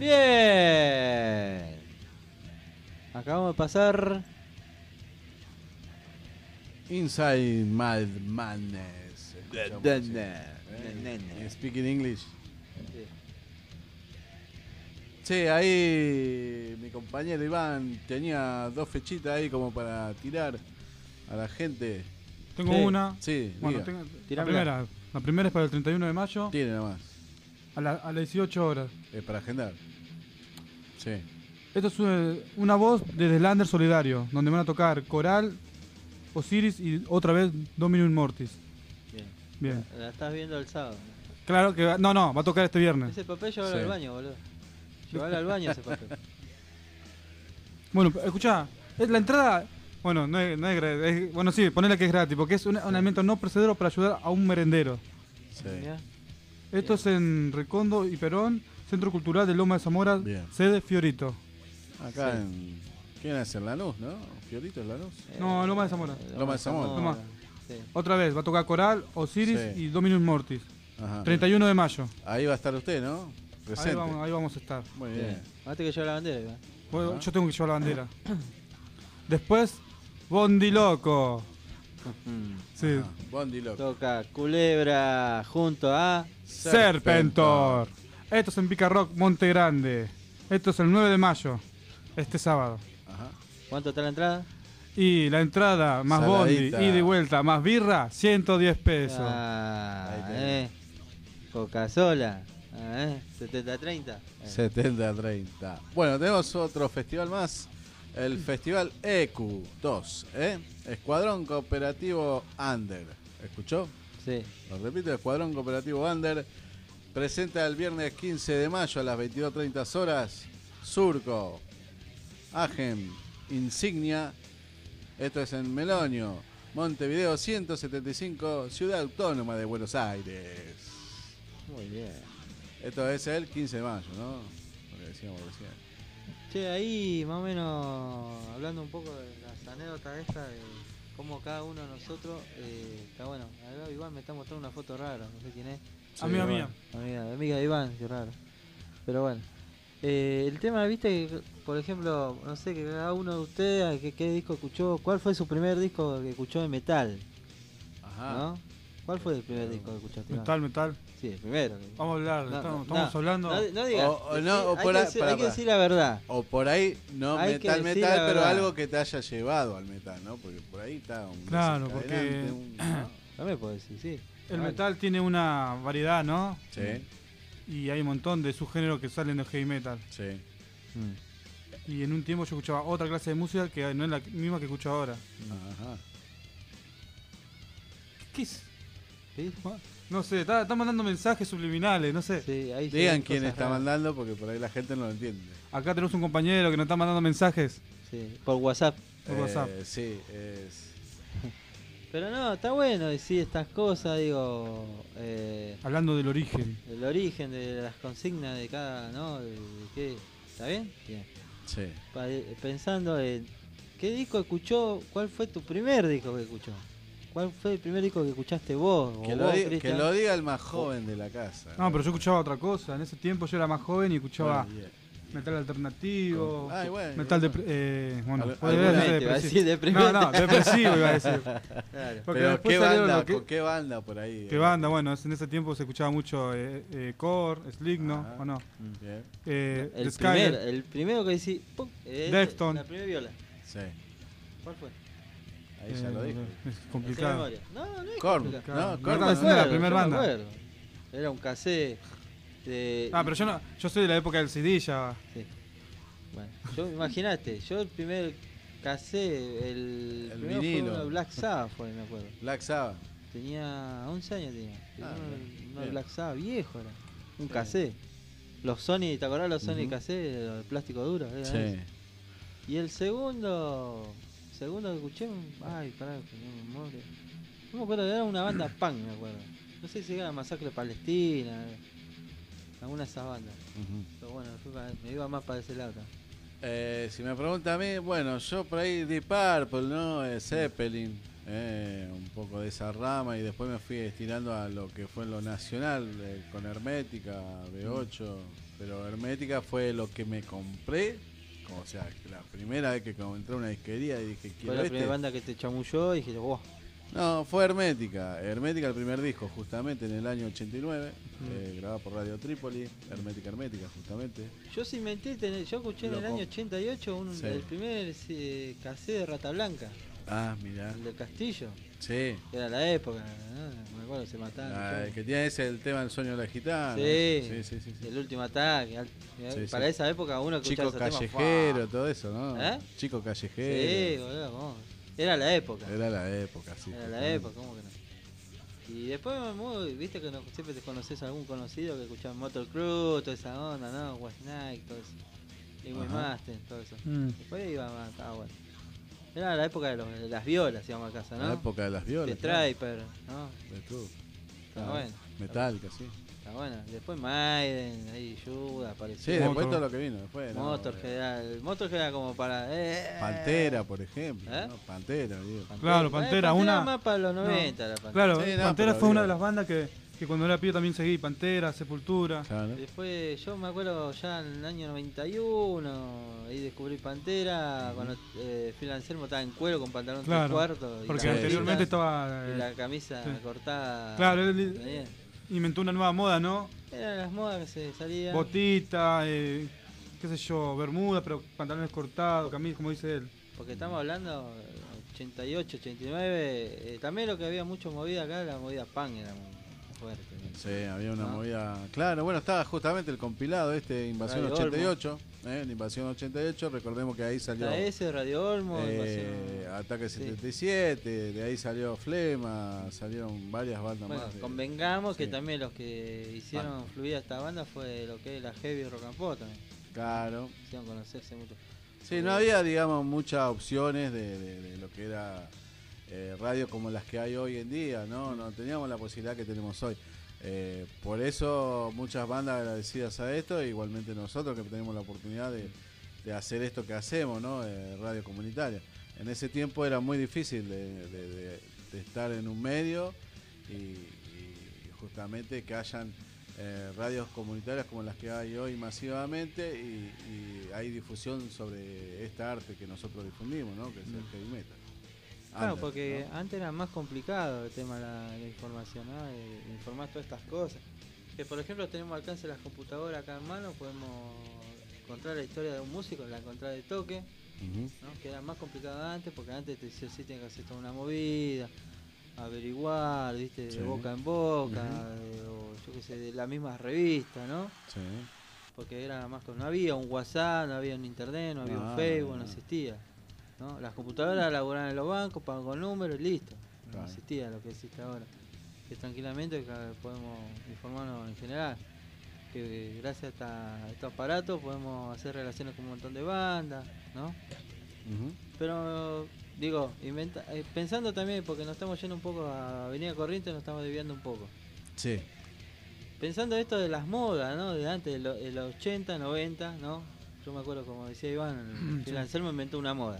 Bien. Acabamos de pasar. Inside My Madness. Speaking English. Sí, ahí mi compañero Iván tenía 2 fechitas ahí como para tirar a la gente. Tengo una. Sí, bueno, la primera es para el 31 de mayo. Tiene nada más. A las 18 horas. Es para agendar. Sí. Esto es una voz de Slander Solidario, donde van a tocar Coral, Osiris y otra vez Dominum Mortis. Bien. La estás viendo el sábado. Claro que no, va a tocar este viernes. Ese papel llévalo al baño, boludo. Llévalo al baño ese papel. Bueno, escuchá, es la entrada. Bueno, no es gratis. Bueno, sí, ponele que es gratis, porque es un alimento no precedero para ayudar a un merendero. Sí. Esto es en Recondo y Perón, Centro Cultural de Loma de Zamora, sede Fiorito. Acá en... ¿Quién es? En Lanús, ¿no? ¿Fiorito es Lanús? No, Loma de Zamora. Loma de Zamora. Sí. Otra vez, va a tocar Coral, Osiris y Dominus Mortis. Ajá. 31 de mayo. Ahí va a estar usted, ¿no? Presente. Ahí vamos a estar. Muy bien. Mate que lleva la bandera, Iván. Bueno, yo tengo que llevar la bandera. Después, Bondi Loco. Sí. Bondi Loco. Toca Culebra junto a Serpentor. Esto es en Pica Rock, Monte Grande. Esto es el 9 de mayo, este sábado. Ajá. ¿Cuánto está la entrada? Y la entrada más Saladita. bondi, ida y vuelta, más birra, 110 pesos. Coca sola. 70-30. 70-30. Bueno, tenemos otro festival más. El Festival EQ2, Escuadrón Cooperativo Under. ¿Escuchó? Sí. Lo repito, Escuadrón Cooperativo Under presenta el viernes 15 de mayo a las 22:30 horas Surco, Agen, Insignia. Esto es en Melonio, Montevideo 175, Ciudad Autónoma de Buenos Aires. Muy bien. Esto es el 15 de mayo, ¿no? Lo que decíamos recién. Che, ahí más o menos hablando un poco de las anécdotas estas de cómo cada uno de nosotros está bueno. Acá Iván me está mostrando una foto rara, no sé quién es. Sí, amiga mía. Amiga de Iván, qué raro. Pero bueno. El tema, viste, que, por ejemplo, no sé, que cada uno de ustedes, ¿qué disco escuchó? ¿Cuál fue su primer disco que escuchó de metal? Ajá. ¿No? ¿Cuál fue el primer disco que escuchaste? Metal. Sí, el primero. Vamos a hablar, estamos hablando. No digas. Hay que decir la verdad. O por ahí, no Hay metal, que pero verdad. Algo que te haya llevado al metal, ¿no? Porque por ahí está un... Claro, porque... También puedo decir, sí. El metal tiene una variedad, ¿no? Sí. Y hay un montón de subgéneros que salen de heavy metal. Sí. Y en un tiempo yo escuchaba otra clase de música que no es la misma que escucho ahora. Ajá. ¿Qué es? ¿Sí? No sé, está mandando mensajes subliminales, no sé. Sí, ahí digan quién está mandando porque por ahí la gente no lo entiende. Acá tenemos un compañero que nos está mandando mensajes. Sí, por WhatsApp. Sí, es... Pero no, está bueno decir estas cosas, digo... hablando del origen. El origen de las consignas de cada, ¿no? De qué, ¿está bien? Bien. Sí. Pensando en... ¿Qué disco escuchó? ¿Cuál fue tu primer disco que escuchó? ¿Cuál fue el primer disco que escuchaste vos? Que lo diga el más joven de la casa. No, pero yo escuchaba otra cosa. En ese tiempo yo era más joven y escuchaba metal alternativo, metal bueno, depresivo. No, depresivo iba a decir. Claro. Pero ¿qué banda? ¿Con qué banda por ahí? ¿Qué banda? Bueno, en ese tiempo se escuchaba mucho Core, Slipknot, ¿o no? El primero que decís, Deftones. La primera viola. Sí. ¿Cuál fue? Ahí ya lo dijo. Es complicado. No es Korn. complicado. No, Korn es la primera banda. Era un cassette de... pero yo soy de la época del CD ya. Sí. Bueno, yo imagínate, yo el primer cassette, el vinilo. Fue Black Sabbath, me acuerdo. Black Sabbath. Tenía 11 años una Black Sabbath viejo era. Un cassette. Los Sony, ¿te acordás los Sony cassette de plástico duro? Sí. Y el segundo que escuché, ay, pará, no me acuerdo, era una banda punk, me acuerdo. No sé si era Masacre Palestina, alguna de esas bandas. Pero bueno, me iba más para ese lado. Si me pregunta a mí, bueno, yo por ahí Deep Purple, ¿no? Zeppelin. un poco de esa rama, y después me fui estirando a lo que fue lo nacional, con Hermética, B8, pero Hermética fue lo que me compré, o sea, la primera vez que entré a una disquería y dije, quiero Fue la primera banda que te chamulló y dijiste, wow. No, fue Hermética, el primer disco, justamente en el año 89, grabado por Radio Trípoli, Hermética, justamente. Yo sin mentir, yo escuché en el año 88 el primer cassette de Rata Blanca. Ah, mirá. El del Castillo. Sí. Era la época, ¿no? Me acuerdo, se mataban. El que tiene ese, el tema del sueño de la gitana. Sí. El último ataque. Para esa época uno escuchaba Chico ese callejero, tema, todo eso, ¿no? Chico callejero. Sí, boludo. Era la época. Era la época, sí. Era la época, ¿cómo que no? Y después, viste que siempre te conoces a algún conocido que escuchaba Motor Crew, toda esa onda, ¿no? West Night, todo eso. Y Master, todo eso. Después iba más, estaba bueno. Era la época de las violas, íbamos a casa, ¿no? La época de las violas. De Striper, ¿no? De todo. Está bueno. Metallica, sí. Está bueno. Después Maiden, ahí Judas, apareció. Sí, después todo lo que vino. Después, Motorhead era como para... Pantera, por ejemplo. ¿no? Pantera, digo. Claro, Pantera, una... más para los 90. La Pantera. Claro, sí, Pantera fue una de las bandas que cuando era pibe también seguí. Pantera, Sepultura. Claro. Después yo me acuerdo ya en el año 91, ahí descubrí Pantera, cuando Phil Anselmo estaba en cuero con pantalón 3/4. Porque anteriormente estaba... y la camisa cortada. Claro, él inventó una nueva moda, ¿no? Eran las modas que se salían. Botita, qué sé yo, bermuda, pero pantalones cortados, camisa, como dice él. Porque estamos hablando 88, 89, también lo que había mucho movida acá, la movida punk era muy fuerte. Sí, había una movida. Claro, bueno, estaba justamente el compilado Invasión Radio 88. La Invasión 88, recordemos que ahí salió. Radio Olmo, Ataque 77, de ahí salió Flema, salieron varias bandas más. Convengamos que también los que hicieron fluida esta banda fue lo que es la Heavy Rock and Pop también. Claro. Hicieron conocerse mucho. Sí, no había, digamos, muchas opciones de lo que era radio como las que hay hoy en día, ¿no? No teníamos la posibilidad que tenemos hoy. Por eso muchas bandas agradecidas a esto, igualmente nosotros que tenemos la oportunidad de hacer esto que hacemos, ¿no? Radio comunitaria. En ese tiempo era muy difícil de estar en un medio y justamente que hayan radios comunitarias como las que hay hoy masivamente y hay difusión sobre esta arte que nosotros difundimos, ¿no? Que es el heavy metal. Claro, porque antes era más complicado el tema de la información, ¿no? De informar todas estas cosas. Que por ejemplo tenemos alcance de las computadoras acá en mano, podemos encontrar la historia de un músico, la encontrar de toque, ¿no? Que era más complicado antes, porque antes sí tenías que hacer toda una movida, averiguar, ¿viste? De boca en boca, o yo qué sé, de las mismas revistas, ¿no? Sí. Porque era más no había un WhatsApp, no había un internet, no había un Facebook, no existía. ¿No? Las computadoras laboraban en los bancos, pagan con números y listo. No existía lo que existe ahora. Que tranquilamente podemos informarnos en general. Que gracias a estos aparatos podemos hacer relaciones con un montón de bandas, ¿no? Pero digo, pensando también, porque nos estamos yendo un poco a Avenida Corrientes, nos estamos desviando un poco. Sí. Pensando esto de las modas, ¿no? De antes, de los 80, 90, ¿no? Yo me acuerdo, como decía Iván, el Anselmo inventó una moda.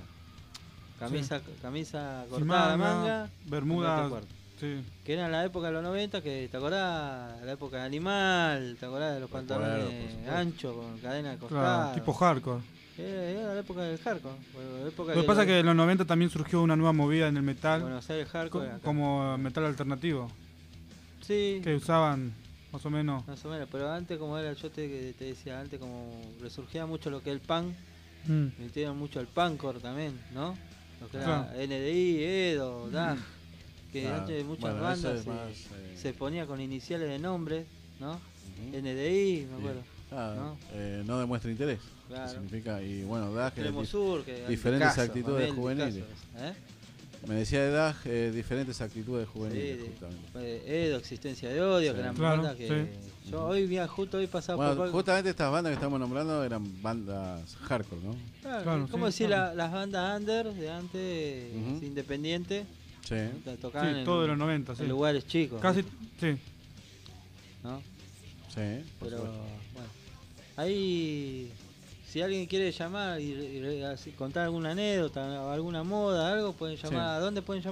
Camisa cortada, manga, bermuda, que era en la época de los 90, que te acordás, la época de Animal, te acordás de los pantalones anchos con cadena costada. Claro, tipo hardcore. Era la época del hardcore. Lo que pasa es que en los 90 también surgió una nueva movida en el metal, Buenos Aires hardcore como metal alternativo. Sí. Que usaban más o menos, pero antes como era, yo te decía antes, como resurgía mucho lo que es el punk, metieron mucho el punkcore también, ¿no? Lo que era NDI, Edo, DAG, que antes muchas bandas se ponía con iniciales de nombre, ¿no? NDI, me acuerdo. No demuestra interés. Claro. Significa, y bueno, DAG es diferentes actitudes juveniles. Me decía de DAG, diferentes actitudes juveniles. Edo, Existencia de Odio, que eran bandas que yo justo hoy pasaba por... Justamente estas bandas que estamos nombrando eran bandas hardcore, ¿no? Claro, como decir las bandas under de antes, independientes, tocaban todo de los 90, en lugares chicos. Casi, sí. ¿No? Sí, pero bueno, ahí si alguien quiere llamar y contar alguna anécdota, alguna moda, algo, pueden llamar. ¿A dónde pueden llamar?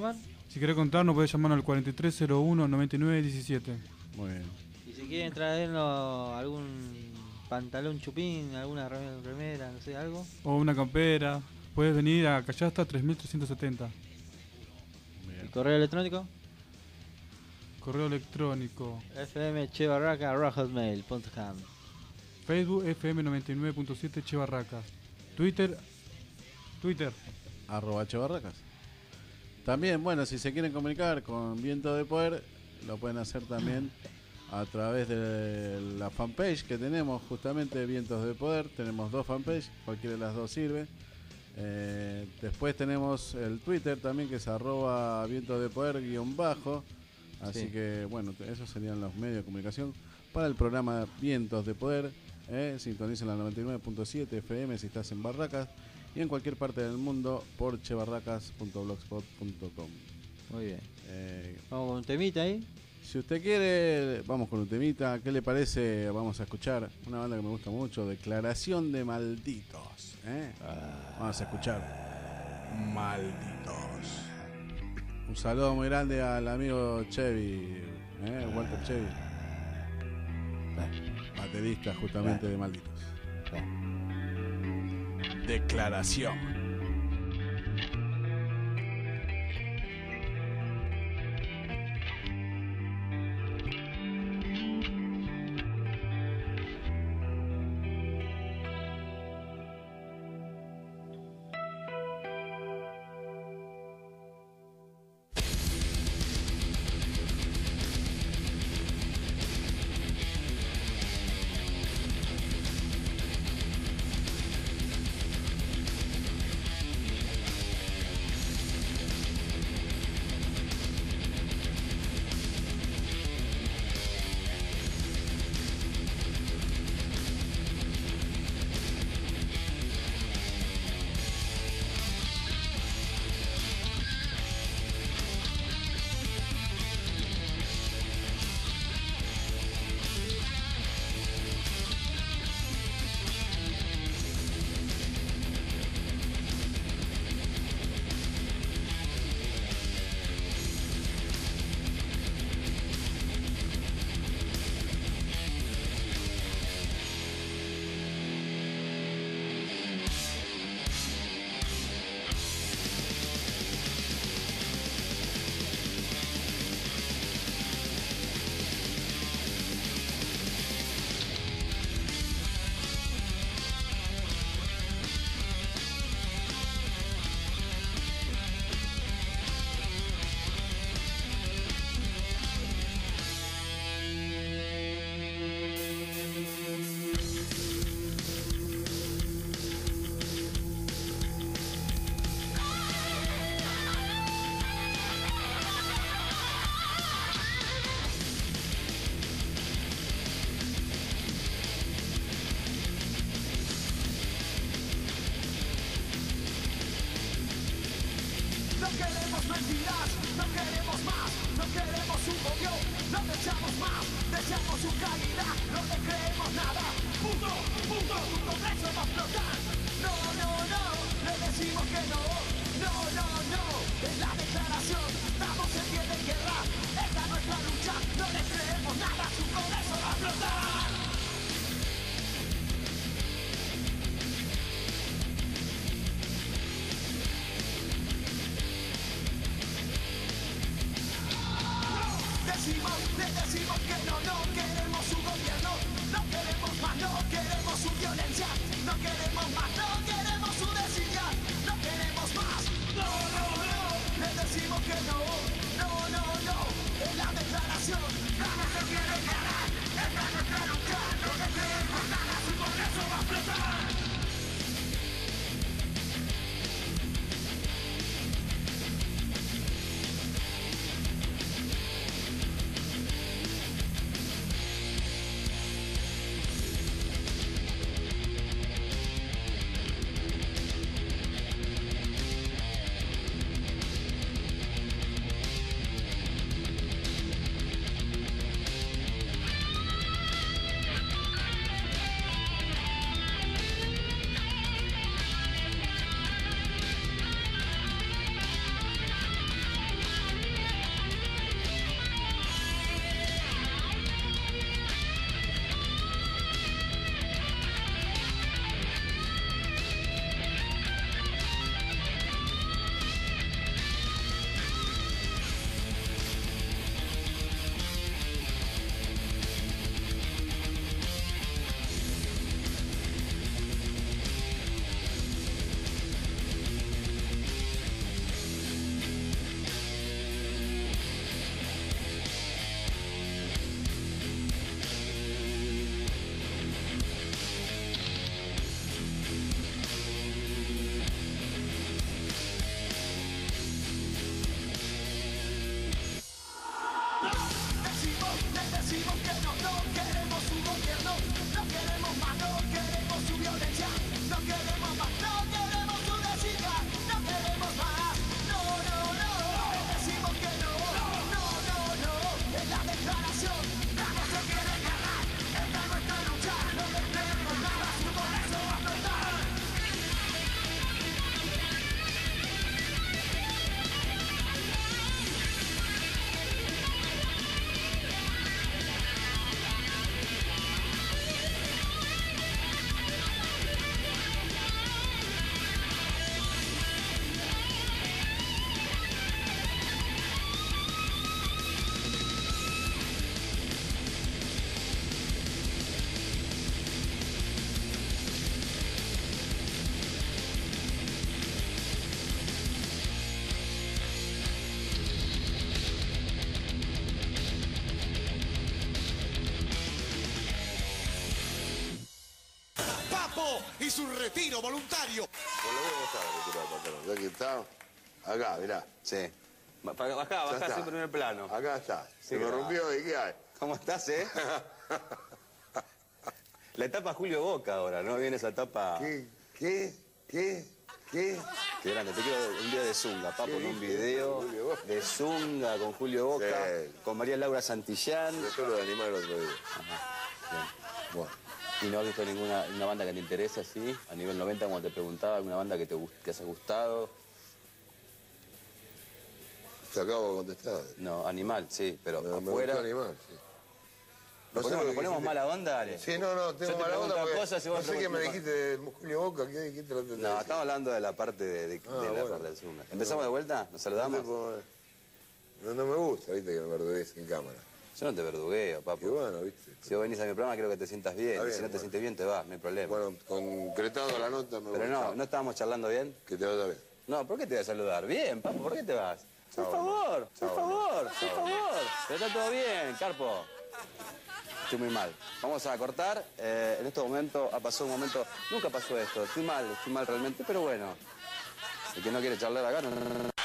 Si querés contarnos, podés llamarnos al 4301-9917. Muy bien. Y si quieren traernos algún pantalón chupín, alguna remera, no sé, algo. O una campera, puedes venir a Callasta 3370. ¿Y correo electrónico? Correo electrónico fmchebarraca@hotmail.com. Facebook FM99.7 Chebarracas. Twitter @chebarracas. También, bueno, si se quieren comunicar con Viento de Poder, lo pueden hacer también a través de la fanpage que tenemos, justamente Vientos de Poder. Tenemos 2 fanpages, cualquiera de las 2 sirve. Después tenemos el Twitter también, que es @Vientos de Poder _. Así que, bueno, esos serían los medios de comunicación para el programa Vientos de Poder. Sintonicen la 99.7 FM si estás en Barracas y en cualquier parte del mundo por chebarracas.blogspot.com. Muy bien. Vamos con un temita ahí. Si usted quiere, vamos con un temita. ¿Qué le parece? Vamos a escuchar una banda que me gusta mucho, Declaración de Malditos. Vamos a escuchar Malditos. Un saludo muy grande al amigo Chevy, Walter Chevy, baterista justamente de Malditos. Declaración. y su retiro voluntario. Bueno, lo voy a dejar retirar el pantalón. Ya que está. Acá, mirá. Sí. Bajá en primer plano. Acá está. Sí, Se me rompió y ¿qué hay? ¿Cómo estás, La etapa Julio Boca ahora, ¿no? Viene esa etapa... ¿Qué? Qué grande, te quiero un día de Zunga, papo, en un video de Zunga con Julio Boca, con María Laura Santillán. Yo lo de animar el otro día. Ajá, bien. Bueno. ¿Y no has visto una banda que te interese así? A nivel 90, como te preguntaba, alguna banda que te haya gustado. Te acabo de contestar. No, Animal, sí, pero Me afuera... gustó Animal, sí. ¿Nos ponemos mala onda, Ale? Sí, no, tengo mala onda porque cosas, no sé qué me dijiste de Julio Boca, ¿qué te lo entendés? No, estamos hablando de la parte de la parte del Zunga. ¿Empezamos de vuelta? ¿Nos saludamos? No me gusta, viste, que me verdugues en cámara. Yo no te verdugueo, papo. Y bueno, viste. Si vos venís a mi programa, quiero que te sientas bien. Si no te sientes bien, te vas, no hay problema. Bueno, concretado la nota me Pero no estábamos charlando bien. Que te vaya bien. No, ¿por qué te voy a saludar? Bien, papo, ¿por qué te vas? Por favor. Pero está todo bien, Carpo. Estoy muy mal. Vamos a cortar. En este momento ha pasado un momento... Nunca pasó esto. Estoy mal realmente, pero bueno. El que no quiere charlar acá, no.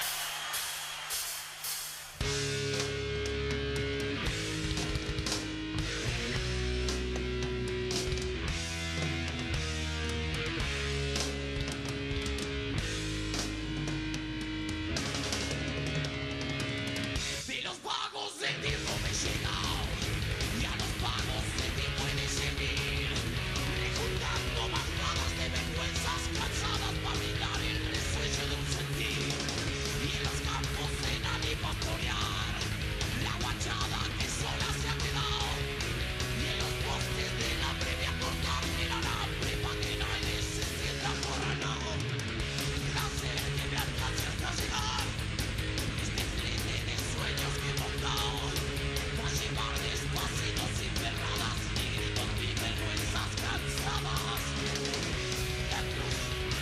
Si los pagos del tiempo me llegan, y a los pagos de ti puedes seguir, rejuntando bajadas de vergüenzas cansadas para brindar el resuello de un sentir. Y en los campos de nadie pastorear, la guachada que sola se ha quedado. Y en los postes de la previa cortar el alambre pa' que nadie se sienta acorralado. La sed que me alcance hasta llegar. Sueños que he montado, va a llevar despacito sin perradas, ni gritos ni vergüenzas cansadas. La cruz,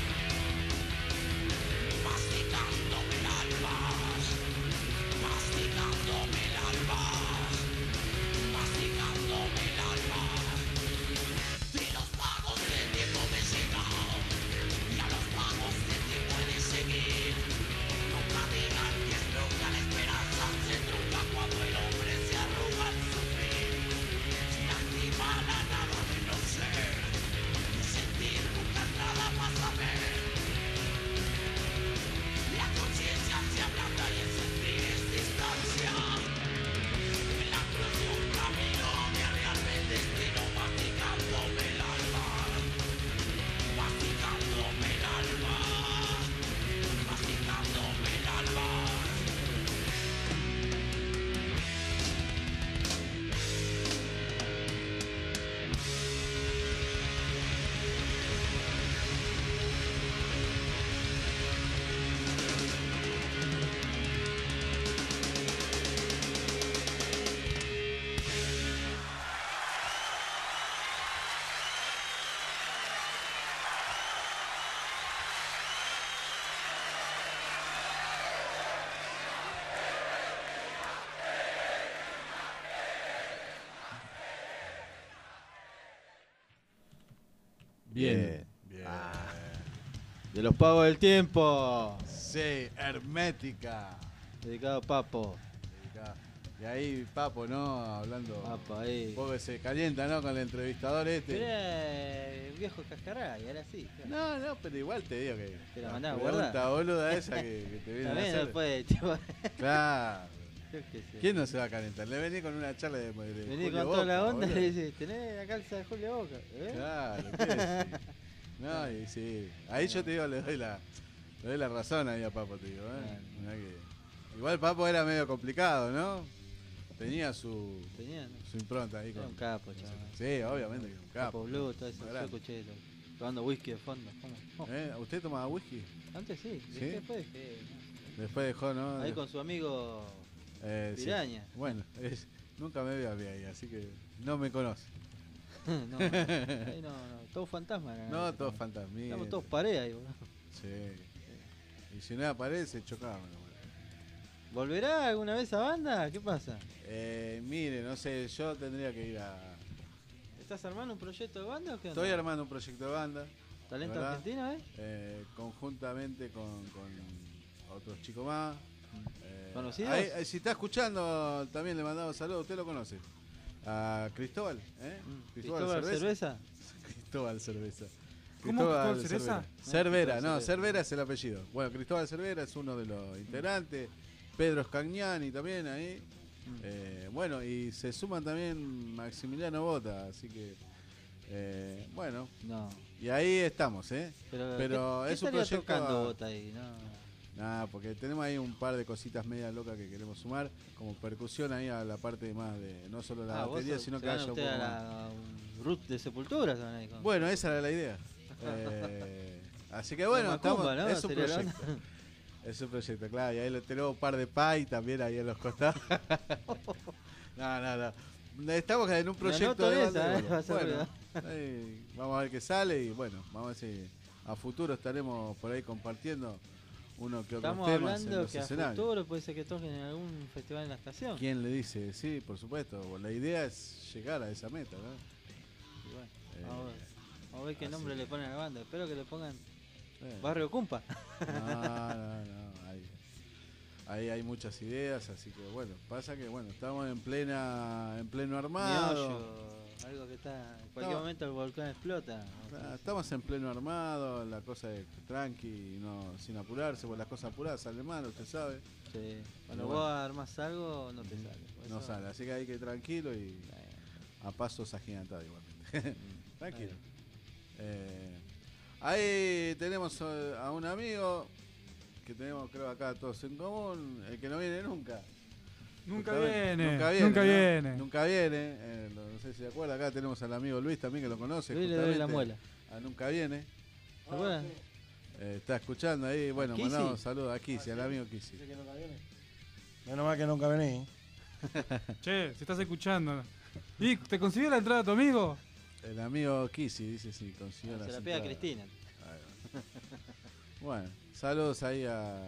masticándome el alma, masticándome el alma, masticándome el alma. Si los pagos del tiempo me llegan, y a los pagos del tiempo he de seguir. Nunca digan que es nunca la esperanza se trunca cuando el hombre se arruga al sufrir. Se activa la nada de no ser, de sentir nunca nada más saber. La conciencia se ablanda y el sentir es distancia. En la cruz de un camino me arriarme el destino masticándome el alma, masticándome el alma. Masticándome el alma. Bien. De los pagos del tiempo. Sí, Hermética. Dedicado a Papo. Y ahí Papo, ¿no? Hablando. Papo, ahí. Un poco que se calienta, ¿no? Con el entrevistador este. Pero viejo cascaray, era así. No, pero igual te digo que. Te la la mandaba a pregunta guardar. boluda esa que te viene a También hacer. después, tipo. Claro. Yo qué sé. ¿Quién no se va a calentar? Le vení con una charla de Vení Julio con toda la Boca, onda y boludo. le dices, tenés la calza de Julio Boca. Claro, ¿qué decís? No, y sí. Ahí yo te digo, le doy la razón ahí a Papo, te digo, Mirá que... Igual Papo era medio complicado, ¿no? Tenía su impronta ahí. Era un capo, chaval. Sí, obviamente que era un capo. Papo Blue, todo eso. Muy Yo grande. escuché tomando whisky de fondo. ¿Cómo? ¿Usted tomaba whisky? Antes sí, ¿Sí? después dejé. Después dejó, ¿no? Ahí con su amigo sí. Piraña. Bueno, nunca me veo a mí ahí, así que no me conoce. no, ahí no, todo fantasma. No, todo fantasma. Estamos todos pared ahí, boludo. Sí. Y si no era pared, se chocaban. ¿Volverá alguna vez a banda? ¿Qué pasa? Mire, no sé, yo tendría que ir a... ¿Estás armando un proyecto de banda o qué onda? Estoy armando un proyecto de banda. ¿Talento ¿verdad? argentino, Conjuntamente con otros chicos más. ¿Conocidos? Ahí, si está escuchando, también le mandamos saludos. Usted lo conoce. A Cristóbal. ¿Cristóbal Cerveza? Cristóbal Cerveza. ¿Cómo Cristóbal Cerveza? Cervera, no, Cervera es el apellido. Bueno, Cristóbal Cervera es uno de los integrantes. Pedro Scagnani también ahí. Bueno, y se suman también Maximiliano Bota, así que bueno. No. Y ahí estamos, Pero ¿qué es un proyecto tocando Bota ahí? Nada, porque tenemos ahí un par de cositas media locas que queremos sumar, como percusión ahí a la parte más de no solo la batería, sino que haya un poco más. Un root de Sepultura. Bueno, esa era la idea. Así que bueno, Macumba, ¿no? Es un proyecto. Es un proyecto, claro. Y ahí tenemos un par de pay también ahí en los costados. No. Estamos en un proyecto de banda. Bueno, vamos a ver qué sale y bueno, vamos a ver si a futuro estaremos por ahí compartiendo uno que otros Estamos temas en hablando los que a escenarios. futuro puede ser que toquen en algún festival en la estación. ¿Quién le dice? Sí, por supuesto. La idea es llegar a esa meta, ¿no? Y bueno, vamos a ver qué nombre le ponen a la banda. Espero que le pongan Barrio Cumpa. No. Ahí hay muchas ideas, así que bueno, pasa que bueno, estamos en pleno armado. Miollo, algo que está en cualquier momento el volcán explota. Estamos en pleno armado, la cosa es tranqui, no sin apurarse, porque las cosas apuradas salen mal, usted sabe. Sí. Cuando vos armás algo no te sale. No sale, así que hay que ir tranquilo y a pasos agigantados igualmente. Tranquilo. Ahí tenemos a un amigo que tenemos creo acá todos en común, el que no viene nunca. Nunca viene. No sé si se acuerda, acá tenemos al amigo Luis también que lo conoce. Luis le doy la muela. Nunca viene. ¿Se acuerdan? Está escuchando ahí, bueno, mandamos saludos a Kissy, al amigo Kissy. Menos mal que nunca vení. Che, si estás escuchando. ¿Y te consiguió la entrada tu amigo? El amigo Kissy dice sí, consiguió la entrada. Se la pega Cristina. Bueno, saludos ahí a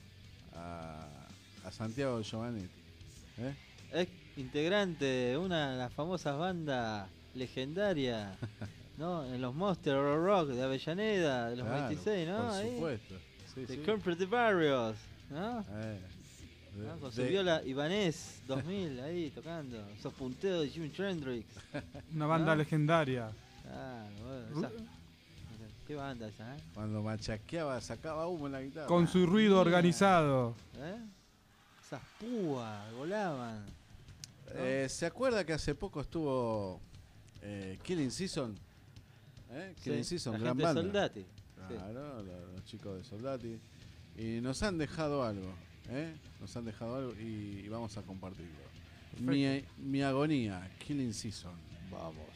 Santiago Giovanetti. Es integrante de una de las famosas bandas legendarias, ¿no? En los Monster Rock de Avellaneda, de los 26, ¿no? Por ahí. supuesto. Sí, The Comfort Barrios, ¿no? ¿No? Con su viola Ibanez 2000 ahí tocando, esos punteos de Jimi Hendrix. Una banda legendaria. Bueno, ¿qué banda esa, Cuando machaqueaba, sacaba humo en la guitarra. Con su ruido organizado. Esas púas volaban. ¿Se acuerda que hace poco estuvo Killing Season? Killing Season, gran banda. Soldati. Claro, los chicos de Soldati. Y nos han dejado algo. Nos han dejado algo y vamos a compartirlo. Mi agonía, Killing Season. Vamos.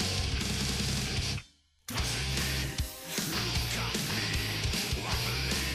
I believe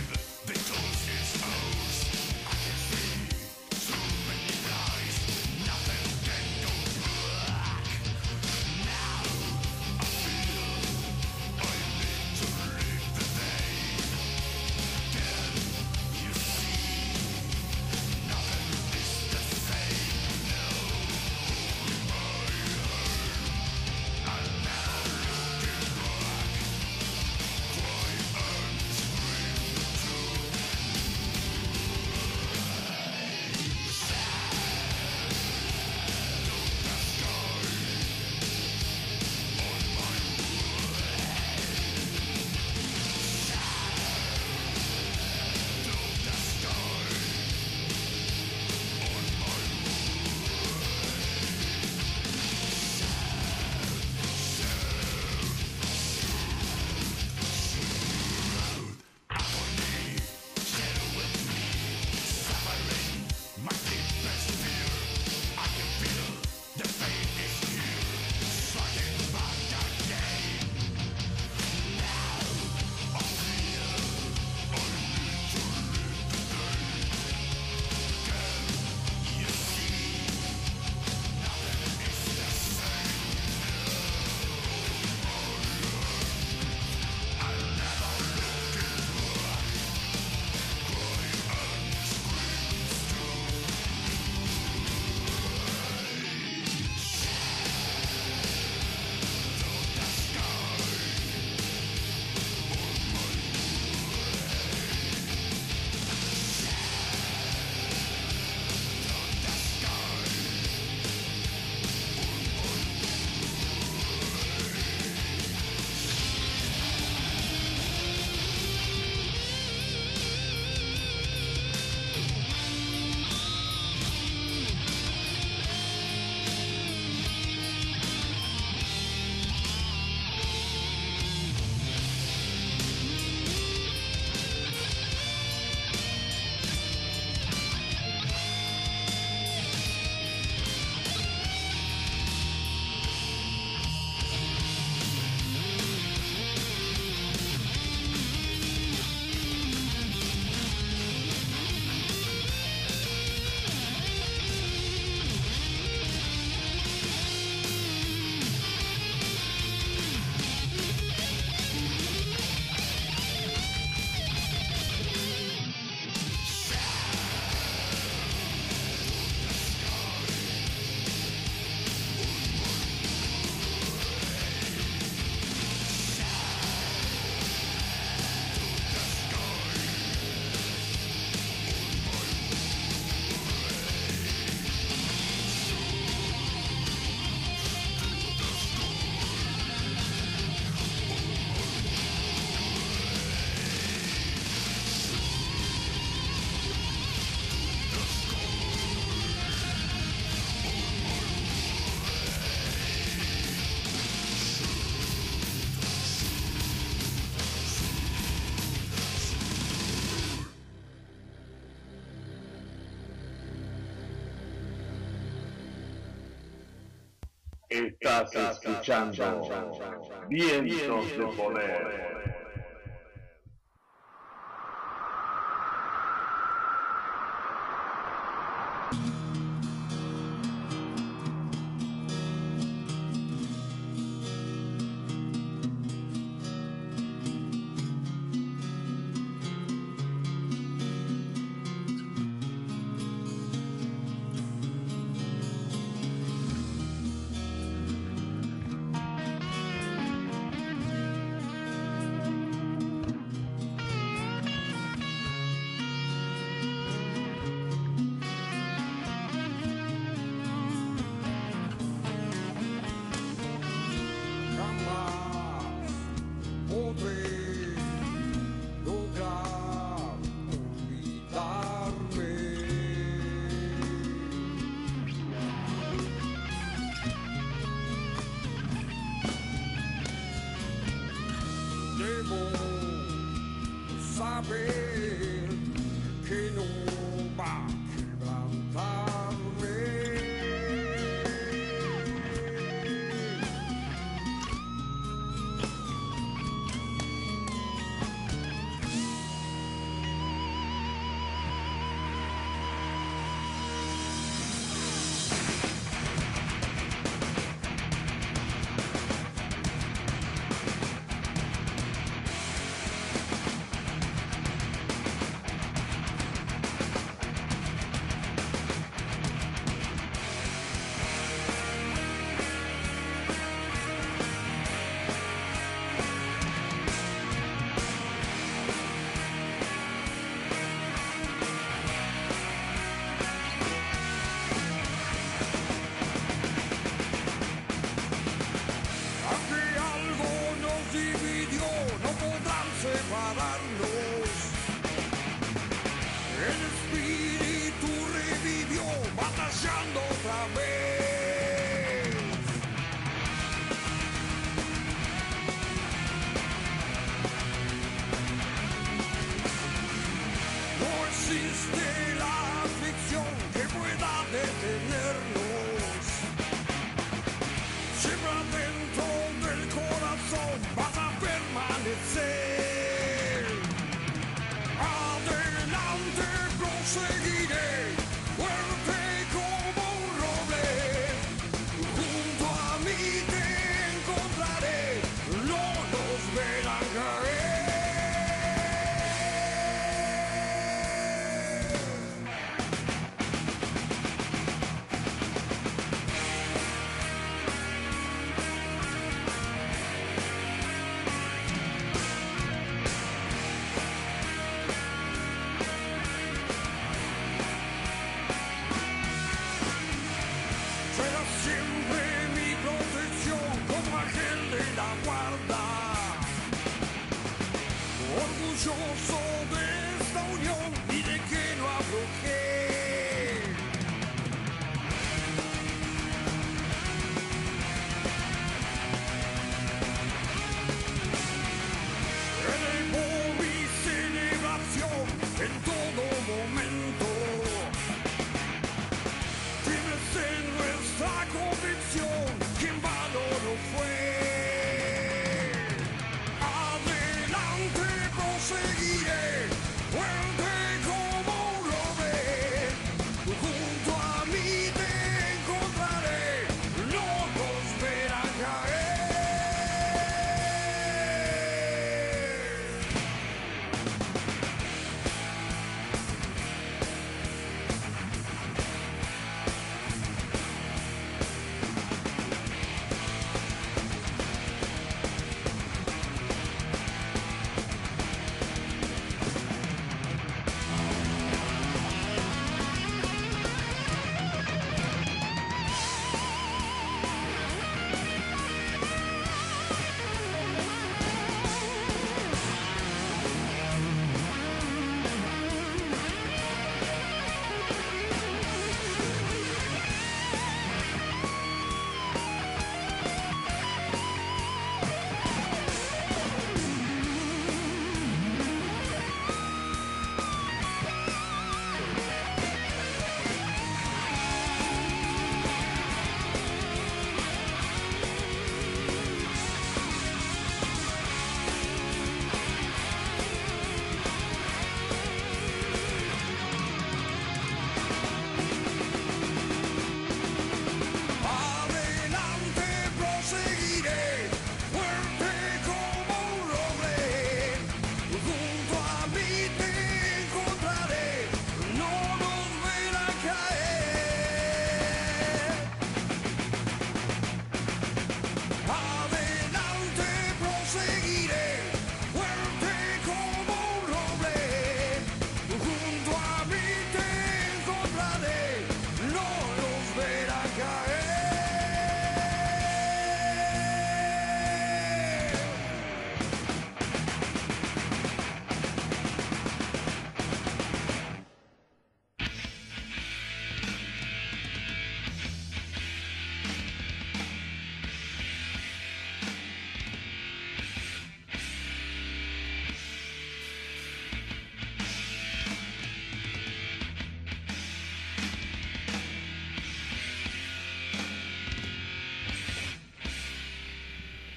Estás escuchando Vientos de Poder.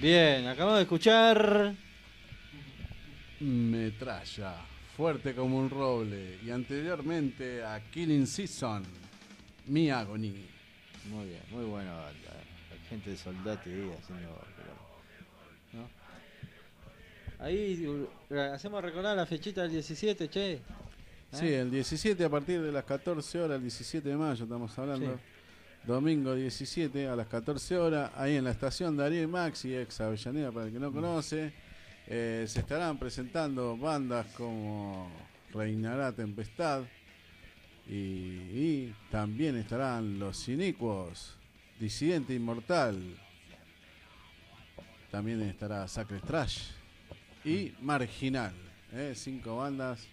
Bien, acabamos de escuchar Metralla, fuerte como un roble. Y anteriormente a Killing Season, Mi Agony. Muy bien, muy bueno la gente de Soldati ahí haciendo. ¿No? Ahí hacemos recordar la fechita del 17, che. Sí, el 17 a partir de las 14 horas, el 17 de mayo estamos hablando. Sí. Domingo 17 a las 14 horas, ahí en la estación Darío y Maxi, ex Avellaneda para el que no conoce. Se estarán presentando bandas como Reinará Tempestad y también estarán Los Inicuos, Disidente Inmortal, también estará Sacred Trash y Marginal, 5 bandas.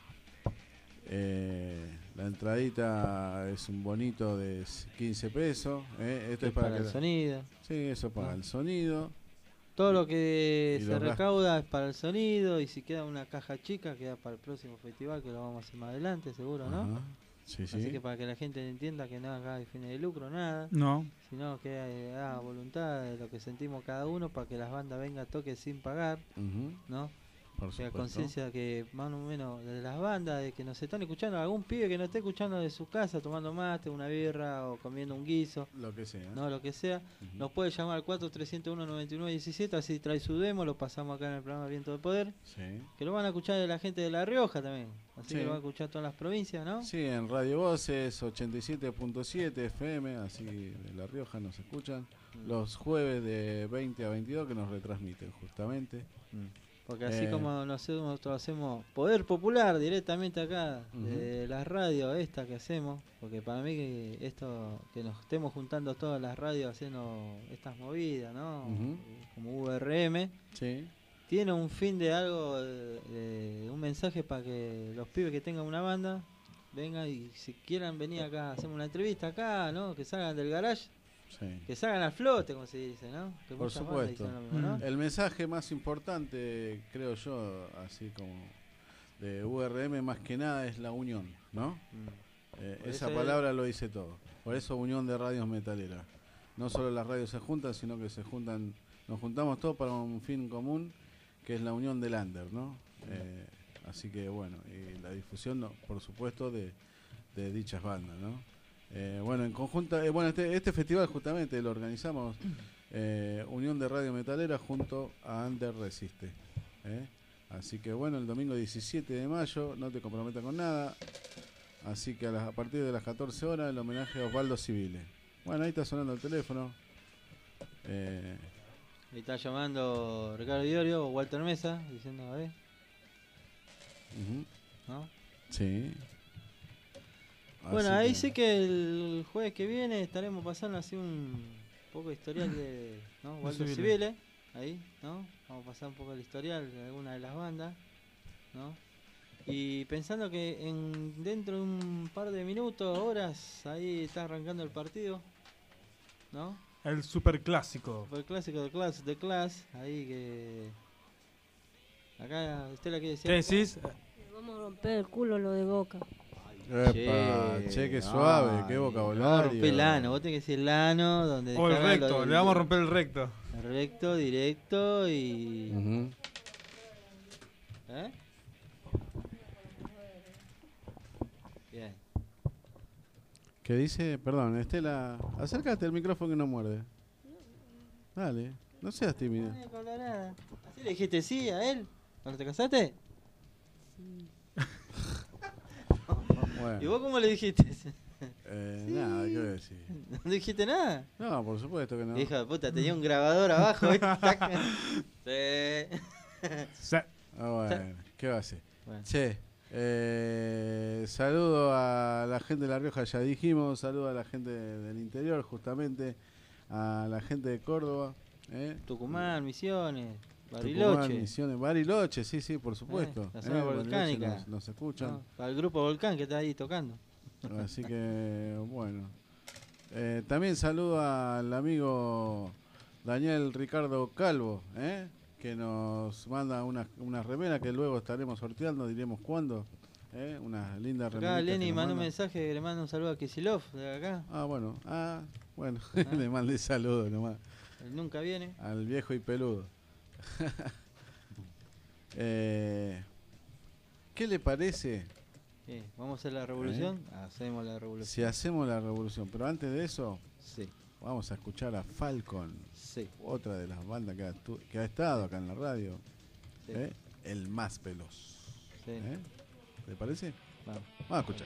La entradita es un bonito de 15 pesos. Esto es para el sonido. Sí, eso para el sonido. Todo lo que se recauda es para el sonido, y si queda una caja chica queda para el próximo festival, que lo vamos a hacer más adelante, seguro, ¿no? Ajá. Sí, sí. Así que para que la gente entienda que no acá hay fines de lucro, nada. No. Sino que hay voluntad de lo que sentimos cada uno para que las bandas vengan a toque sin pagar, ¿no? Por que la supuesto. conciencia que más o menos de las bandas, de que nos están escuchando, algún pibe que nos esté escuchando de su casa tomando mate, una birra o comiendo un guiso, lo que sea, no, lo que sea, nos puede llamar al 4301-9917, así trae su demo, lo pasamos acá en el programa Viento de Poder, que lo van a escuchar de la gente de La Rioja también, así que lo van a escuchar todas las provincias, ¿no? Sí, en Radio Voces 87.7 FM, así de La Rioja nos escuchan los jueves de 20 a 22 que nos retransmiten justamente. Porque así como nosotros hacemos Poder Popular directamente acá, de las radios estas que hacemos, porque para mí que esto, que nos estemos juntando todas las radios haciendo estas movidas, ¿no? Como URM, tiene un fin de algo, de un mensaje para que los pibes que tengan una banda vengan y si quieran venir acá, hacemos una entrevista acá, ¿no? Que salgan del garage. Que salgan al flote, como se dice, ¿no? Que por supuesto. Lo mismo, ¿no? El mensaje más importante, creo yo, así como de URM, más que nada es la unión, ¿no? Esa palabra lo dice todo. Por eso unión de radios metaleras. No solo las radios se juntan, sino que se juntan, nos juntamos todos para un fin común, que es la unión del under, ¿no? Así que bueno, y la difusión, por supuesto, de dichas bandas, ¿no? Bueno, en conjunta, este festival justamente lo organizamos Unión de Radio Metalera junto a Under Resiste. Así que bueno, el domingo 17 de mayo, no te comprometas con nada. Así que a partir de las 14 horas el homenaje a Osvaldo Civile. Bueno, ahí está sonando el teléfono. Ahí está llamando Ricardo Iorio o Walter Mesa diciendo, a ver. ¿No? Sí. Bueno, ahí sé que el jueves que viene estaremos pasando así un poco de historial de Walter Civile, ahí, ¿no? Vamos a pasar un poco el historial de alguna de las bandas, ¿no? Y pensando que dentro de un par de minutos, horas, ahí está arrancando el partido, ¿no? El superclásico. Superclásico de Class, ahí que... Acá Estela quiere decir... ¿Qué decís? Vamos a romper el culo lo de Boca. Che, qué suave, qué vocabulario. Vamos a romper el ano, vos tenés que decir el ano, donde o el recto, le vamos a romper el recto. El recto, directo y... Bien. ¿Qué dice? Perdón, Estela, acércate al micrófono que no muerde. Dale, no seas tímida. No me acuerdo nada. ¿Así le dijiste sí a él cuando te casaste? Sí. Bueno. ¿Y vos cómo le dijiste? Nada, ¿qué voy a decir? ¿No dijiste nada? No, por supuesto que no. Hijo de puta, tenía un grabador abajo. Sí. Bueno, ¿qué va a hacer? Bueno. Che, saludo a la gente de La Rioja, ya dijimos. Saludo a la gente del interior, justamente. A la gente de Córdoba. Tucumán, Misiones. Bariloche, sí, por supuesto. La zona volcánica. Nos escuchan. No, para el grupo Volcán que está ahí tocando. Así que, bueno. También saludo al amigo Daniel Ricardo Calvo, que nos manda unas remeras que luego estaremos sorteando, diremos cuándo. Unas lindas remeras. Acá Lenny mandó un mensaje que le manda un saludo a Kisilov de acá. Bueno, le mandé saludo nomás. El nunca viene. Al viejo y peludo. ¿Qué le parece? ¿Vamos a hacer la revolución? Hacemos la revolución. Si hacemos la revolución, pero antes de eso, sí, vamos a escuchar a Falcon, sí, otra de las bandas que ha estado acá en la radio, sí, el más veloz. Sí. ¿Le parece? Vamos a escuchar.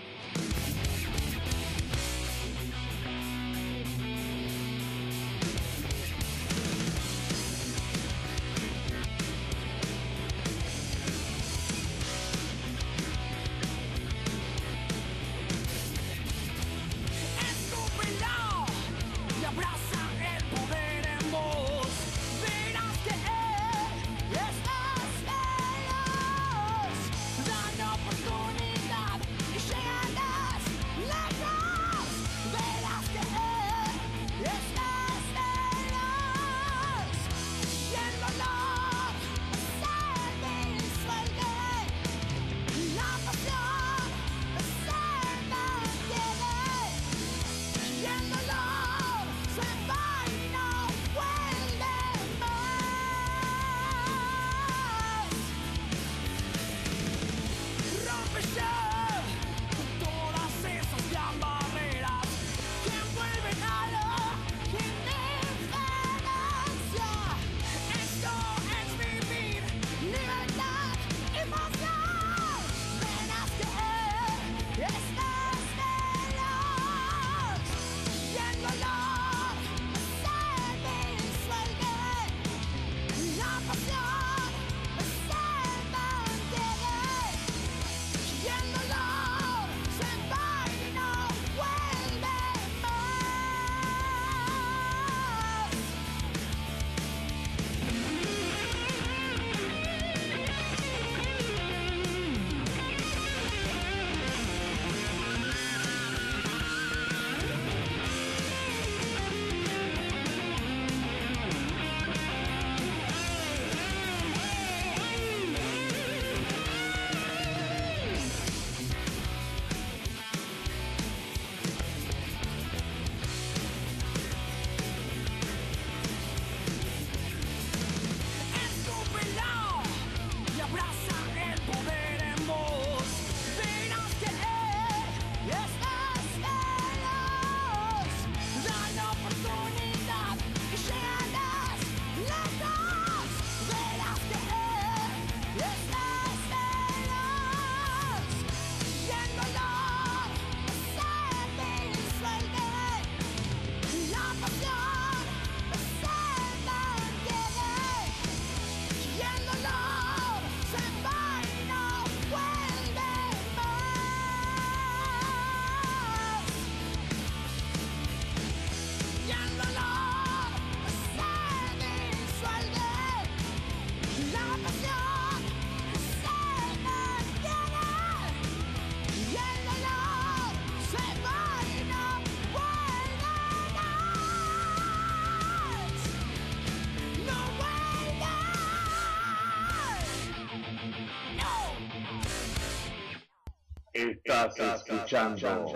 Estás escuchando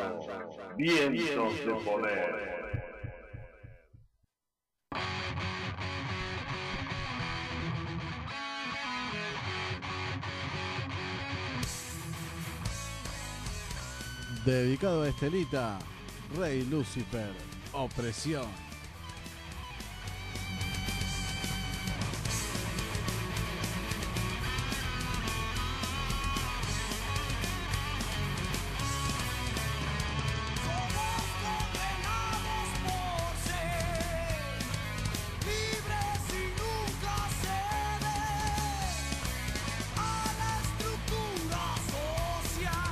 Vientos de Poder. Dedicado a Estelita, Rey Lucifer, Opresión.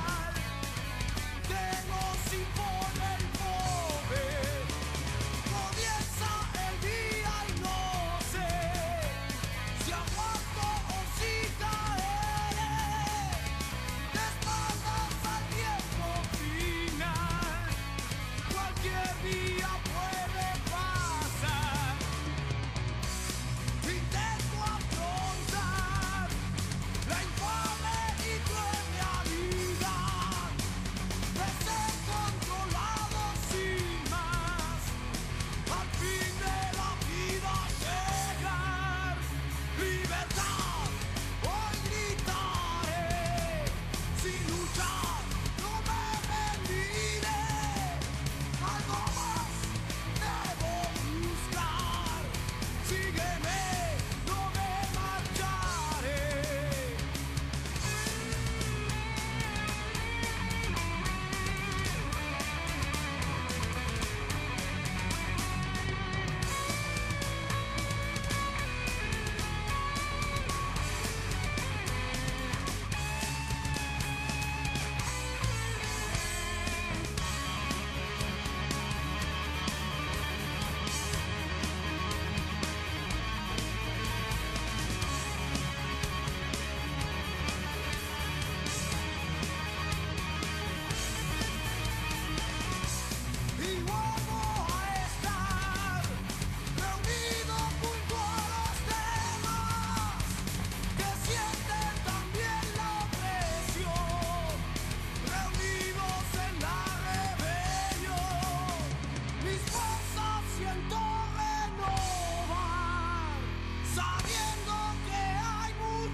Tengo sin poder mover.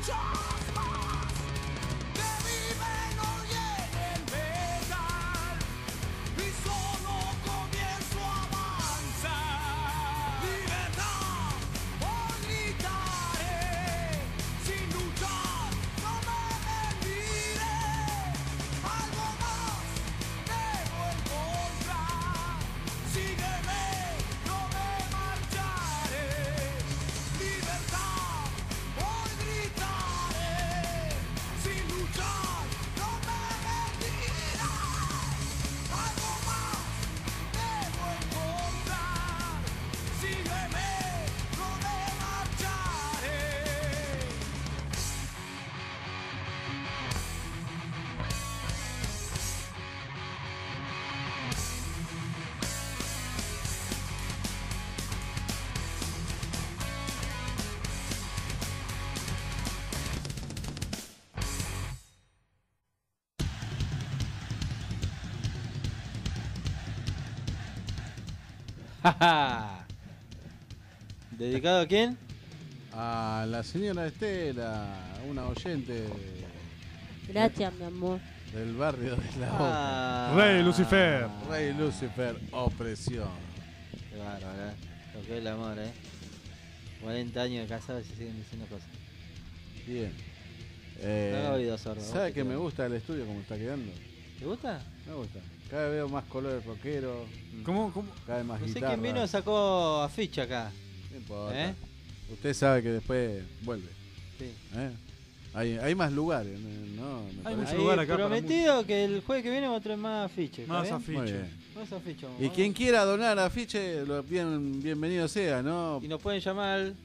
muchas más que viven hoy en el metal y solo comienzo a avanzar. Libertad, hoy gritaré, sin luchar no me rendiré. Algo más debo encontrar, sígueme, no me marcharé. Libertad, hoy gritaré, sin luchar no me rendiré. Algo más debo encontrar, sígueme, no me marcharé. ¿Dedicado a quién? A la señora Estela, una oyente Gracias, mi amor. del barrio de la Boca. Rey Lucifer. Rey Lucifer, opresión. Qué bárbaro, lo que es el amor, 40 años de casado y se siguen diciendo cosas. Bien. No he oído sordo. ¿Sabe que me gusta el estudio como está quedando? ¿Te gusta? Me gusta. Cada vez veo más colores rockeros. ¿Cómo? Cada vez más No sé guitarra. quién vino y sacó afiche acá. No importa. ¿Eh? Usted sabe que después vuelve. Sí. Hay más lugares, ¿no? Me Hay parece. mucho lugar acá para prometido que el jueves que viene vamos a traer más afiches. Más ¿está bien? Muy afiche. bien. Más afiches. Y vamos. quien quiera donar afiche, bienvenido sea, ¿no? Y nos pueden llamar al...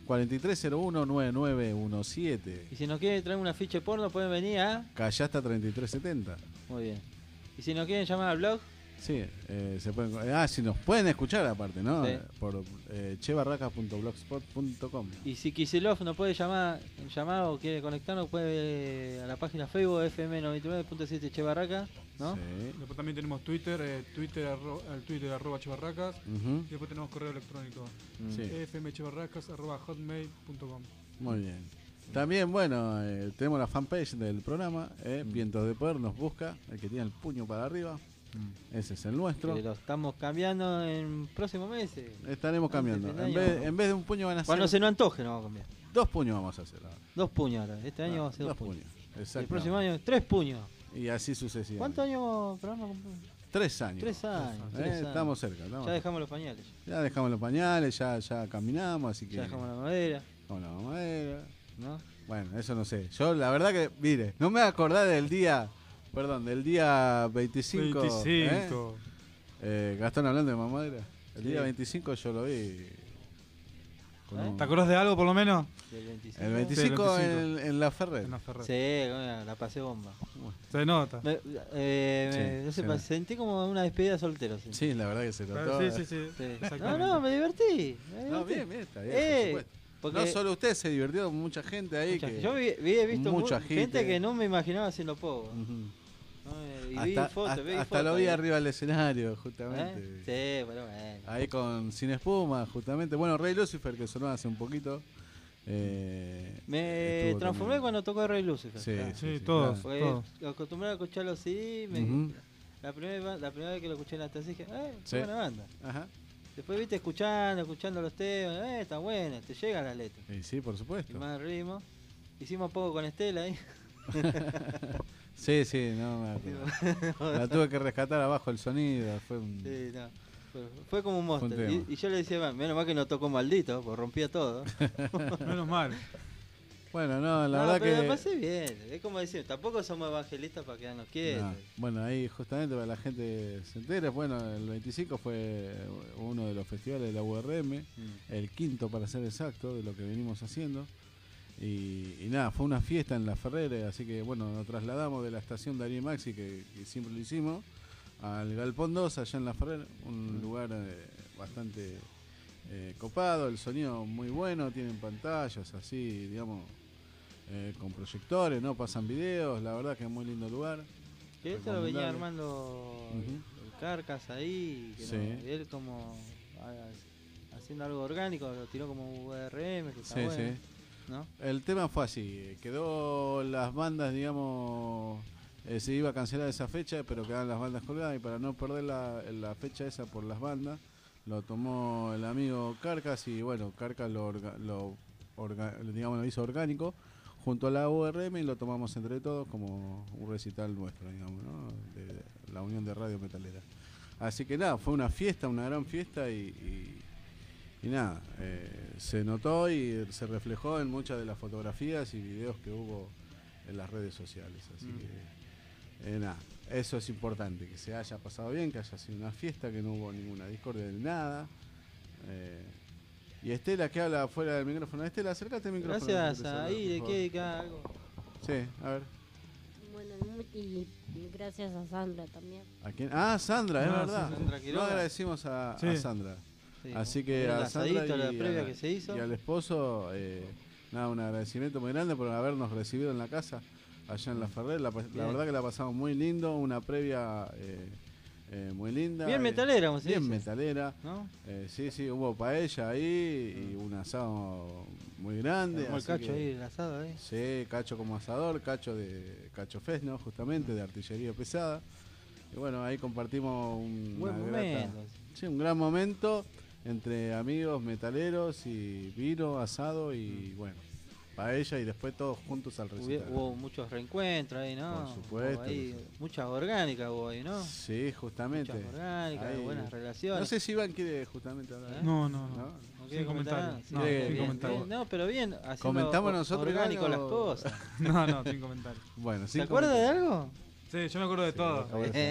4301-9917. Y si nos quieren traer un afiche porno pueden venir a... Callasta 3370. Muy bien. Y si nos quieren llamar al blog... Sí, se pueden, si nos pueden escuchar aparte, ¿no? Sí. Por chebarracas.blogspot.com. Y si Kicillof nos puede llamar o quiere conectarnos, puede a la página Facebook FM99.7 Chebarraca, ¿no? Sí. Después también tenemos Twitter, el Twitter @chebarracas. Ujú. Y después tenemos correo electrónico, Sí. fmchebarracas@hotmail.com. Muy bien. También, bueno, tenemos la fanpage del programa, Vientos de Poder nos busca, el que tiene el puño para arriba. Ese es el nuestro. Que lo estamos cambiando en próximos meses. Estaremos cambiando. Antes del año. En vez de un puño van a Cuando ser se nos antoje nos vamos a cambiar. 2 puños vamos a hacer ahora. 2 puños ahora. Este año va a ser 2 2 puños. puños. El próximo año 3 puños. Y así sucesivamente. ¿Cuántos años programa? 3 años. 3 años. 3 años. Estamos cerca. Ya dejamos los pañales. Ya dejamos los pañales, ya caminamos, así que... Ya dejamos la madera. Con la madera. ¿No? Bueno, eso no sé. Yo la verdad que, mire, no me voy a acordar del día 25. 25. Gastón hablando de mamadera. El Sí. día 25 yo lo vi. ¿Te acordás de algo por lo menos? Del 25. El 25, Sí, el 25. en la Ferrer. En la Ferrer. Sí, la pasé bomba. Se nota. Sí, No sé, se nota. sentí como una despedida soltero. Sí. Sí, la verdad que se notó. Sí. Sí. Exactamente. No, me divertí. No, bien, está bien, por supuesto. porque No solo usted se divirtió, mucha gente ahí. yo he visto mucha gente que no me imaginaba haciendo poco. Y vi fotos, hasta lo vi arriba del escenario, justamente. Sí, pero bueno. Ahí con Sin Espuma, justamente. Bueno, Rey Lucifer, que sonó hace un poquito. Me estuvo transformé también. cuando tocó Rey Lucifer. Sí, claro. todos. Porque todos. acostumbrado a escucharlo así. Ujú. La primera vez que lo escuché en la taza dije, Sí. qué buena banda. Ajá. Después viste escuchando los temas, está buena, te llega la letra. Y sí, por supuesto. Y más ritmo. Hicimos poco con Estela ahí. Sí, no, la tuve que rescatar abajo el sonido. Fue un... Sí, no. Fue como un Fue un monster. tema. Y yo le decía, menos mal que no tocó maldito, pues rompía todo. Menos mal. Bueno, no, la No, verdad pero que... la pasé bien. Es como decir, tampoco somos evangelistas para quedarnos quietos. No. Bueno, ahí justamente para la gente se entere, bueno, el 25 fue uno de los festivales de la URM, el quinto para ser exacto de lo que venimos haciendo. Y nada, fue una fiesta en la Ferrere, así que bueno, nos trasladamos de la estación Darío Maxi, que siempre lo hicimos, al Galpón 2, allá en la Ferrere, un lugar bastante copado, el sonido muy bueno, tienen pantallas así, digamos, con proyectores, ¿no? Pasan videos, la verdad que es muy lindo lugar. Que esto lo venía Recomendable. armando el Carcas ahí, que Sí. no, y él como haciendo algo orgánico, lo tiró como URM, que está Sí, bueno. sí. ¿no? El tema fue así, quedó las bandas, digamos, se iba a cancelar esa fecha, pero quedaban las bandas colgadas y para no perder la fecha esa por las bandas, lo tomó el amigo Carcas y bueno, Carcas lo hizo orgánico junto a la URM y lo tomamos entre todos como un recital nuestro, digamos, ¿no? De la Unión de Radio Metalera. Así que nada, fue una fiesta, una gran fiesta y nada, se notó y se reflejó en muchas de las fotografías y videos que hubo en las redes sociales. Así que nada, eso es importante, que se haya pasado bien, que haya sido una fiesta, que no hubo ninguna discordia de nada. Y Estela, que habla fuera del micrófono. Estela, acércate al micrófono. Gracias, ahí, de qué algo. Sí, a ver. Bueno, y gracias a Sandra también. ¿A quién? Ah, Sandra, es verdad. Sandra No agradecimos a Sandra. Sí, así que a Sandra la previa que se hizo. Y al esposo, nada, un agradecimiento muy grande por habernos recibido en la casa, allá en La Ferrer. La verdad que la pasamos muy lindo, una previa muy linda. Bien metalera, como se dice. Bien metalera. ¿No? Sí, hubo paella ahí y un asado muy grande. Como el Cacho ahí, el asado ahí. Sí, Cacho como asador, Cacho Fesno, justamente, de artillería pesada. Y bueno, ahí compartimos un gran momento entre amigos metaleros y vino, asado y bueno, paella y después todos juntos al recital. Hubo muchos reencuentros ahí, ¿no? Por supuesto. Mucha orgánica hubo ahí, ¿no? Sí, justamente. Muchas orgánicas, ahí, buenas relaciones. No sé si Iván quiere justamente hablar. No. ¿No quiere comentar? Sin comentario. No, pero bien, haciendo comentamos nosotros orgánico las cosas. No, sin comentario. Bueno, ¿Se acuerda de algo? Sí, yo me acuerdo de todo.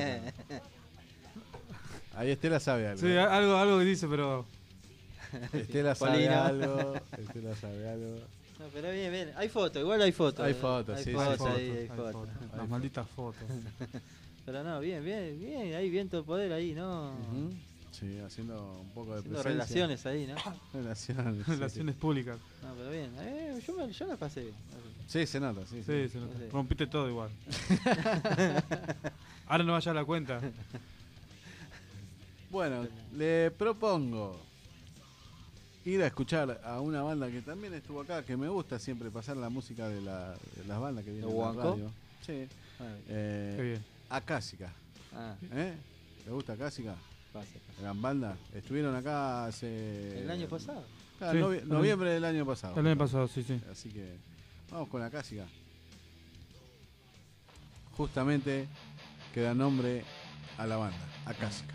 Ahí Estela sabe algo. Sí, algo que dice, pero... Estela sabe algo. No, pero bien. Hay fotos, igual hay fotos. Hay fotos. Hay fotos. Las malditas fotos. Pero no, bien. Hay viento de poder ahí, ¿no? Sí, haciendo un poco de presencia. Relaciones ahí, ¿no? Relaciones públicas. No, pero bien. Yo la pasé bien. Sí, se nota, sí. Se nota. Rompiste todo igual. Ahora no vaya a la cuenta. Bueno, le propongo ir a escuchar a una banda que también estuvo acá, que me gusta siempre pasar la música de las bandas que vienen en la radio. Sí. Qué bien. Acásica. ¿Le gusta Acásica? Gran banda. Estuvieron acá hace... ¿El año pasado? Claro, noviembre del año pasado. El año pasado, sí. Así que vamos con Acásica. Justamente que da nombre a la banda, Acásica.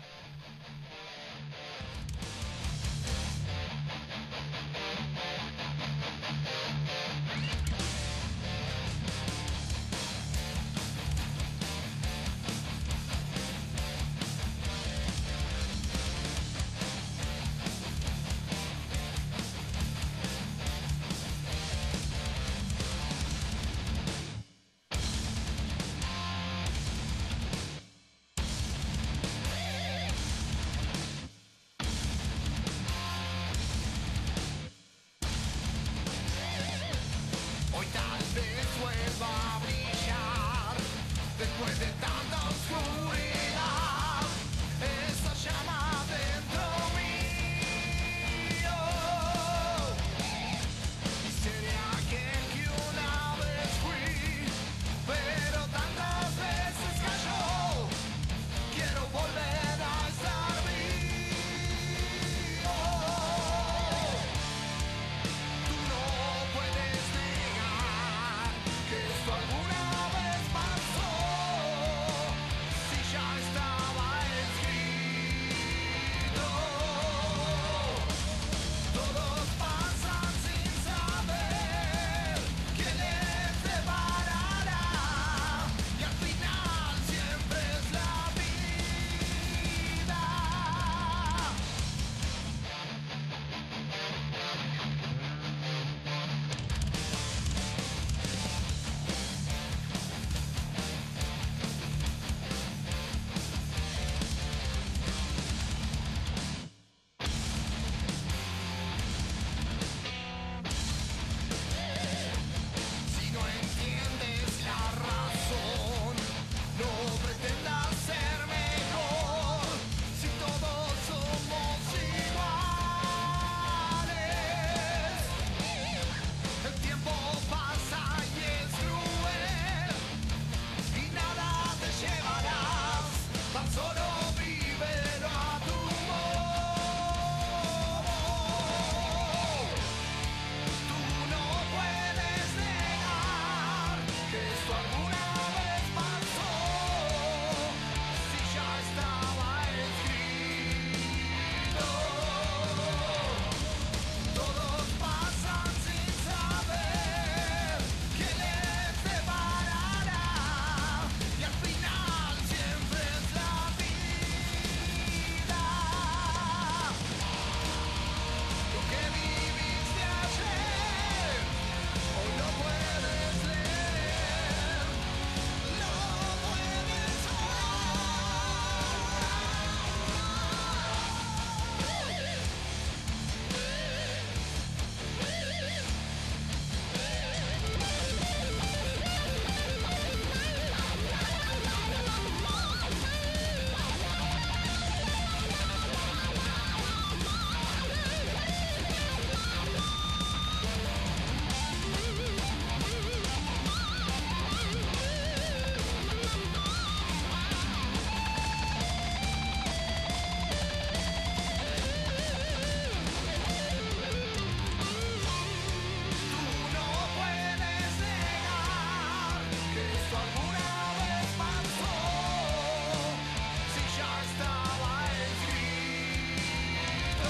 que esto alguna vez pasó. Si ya estaba escrito,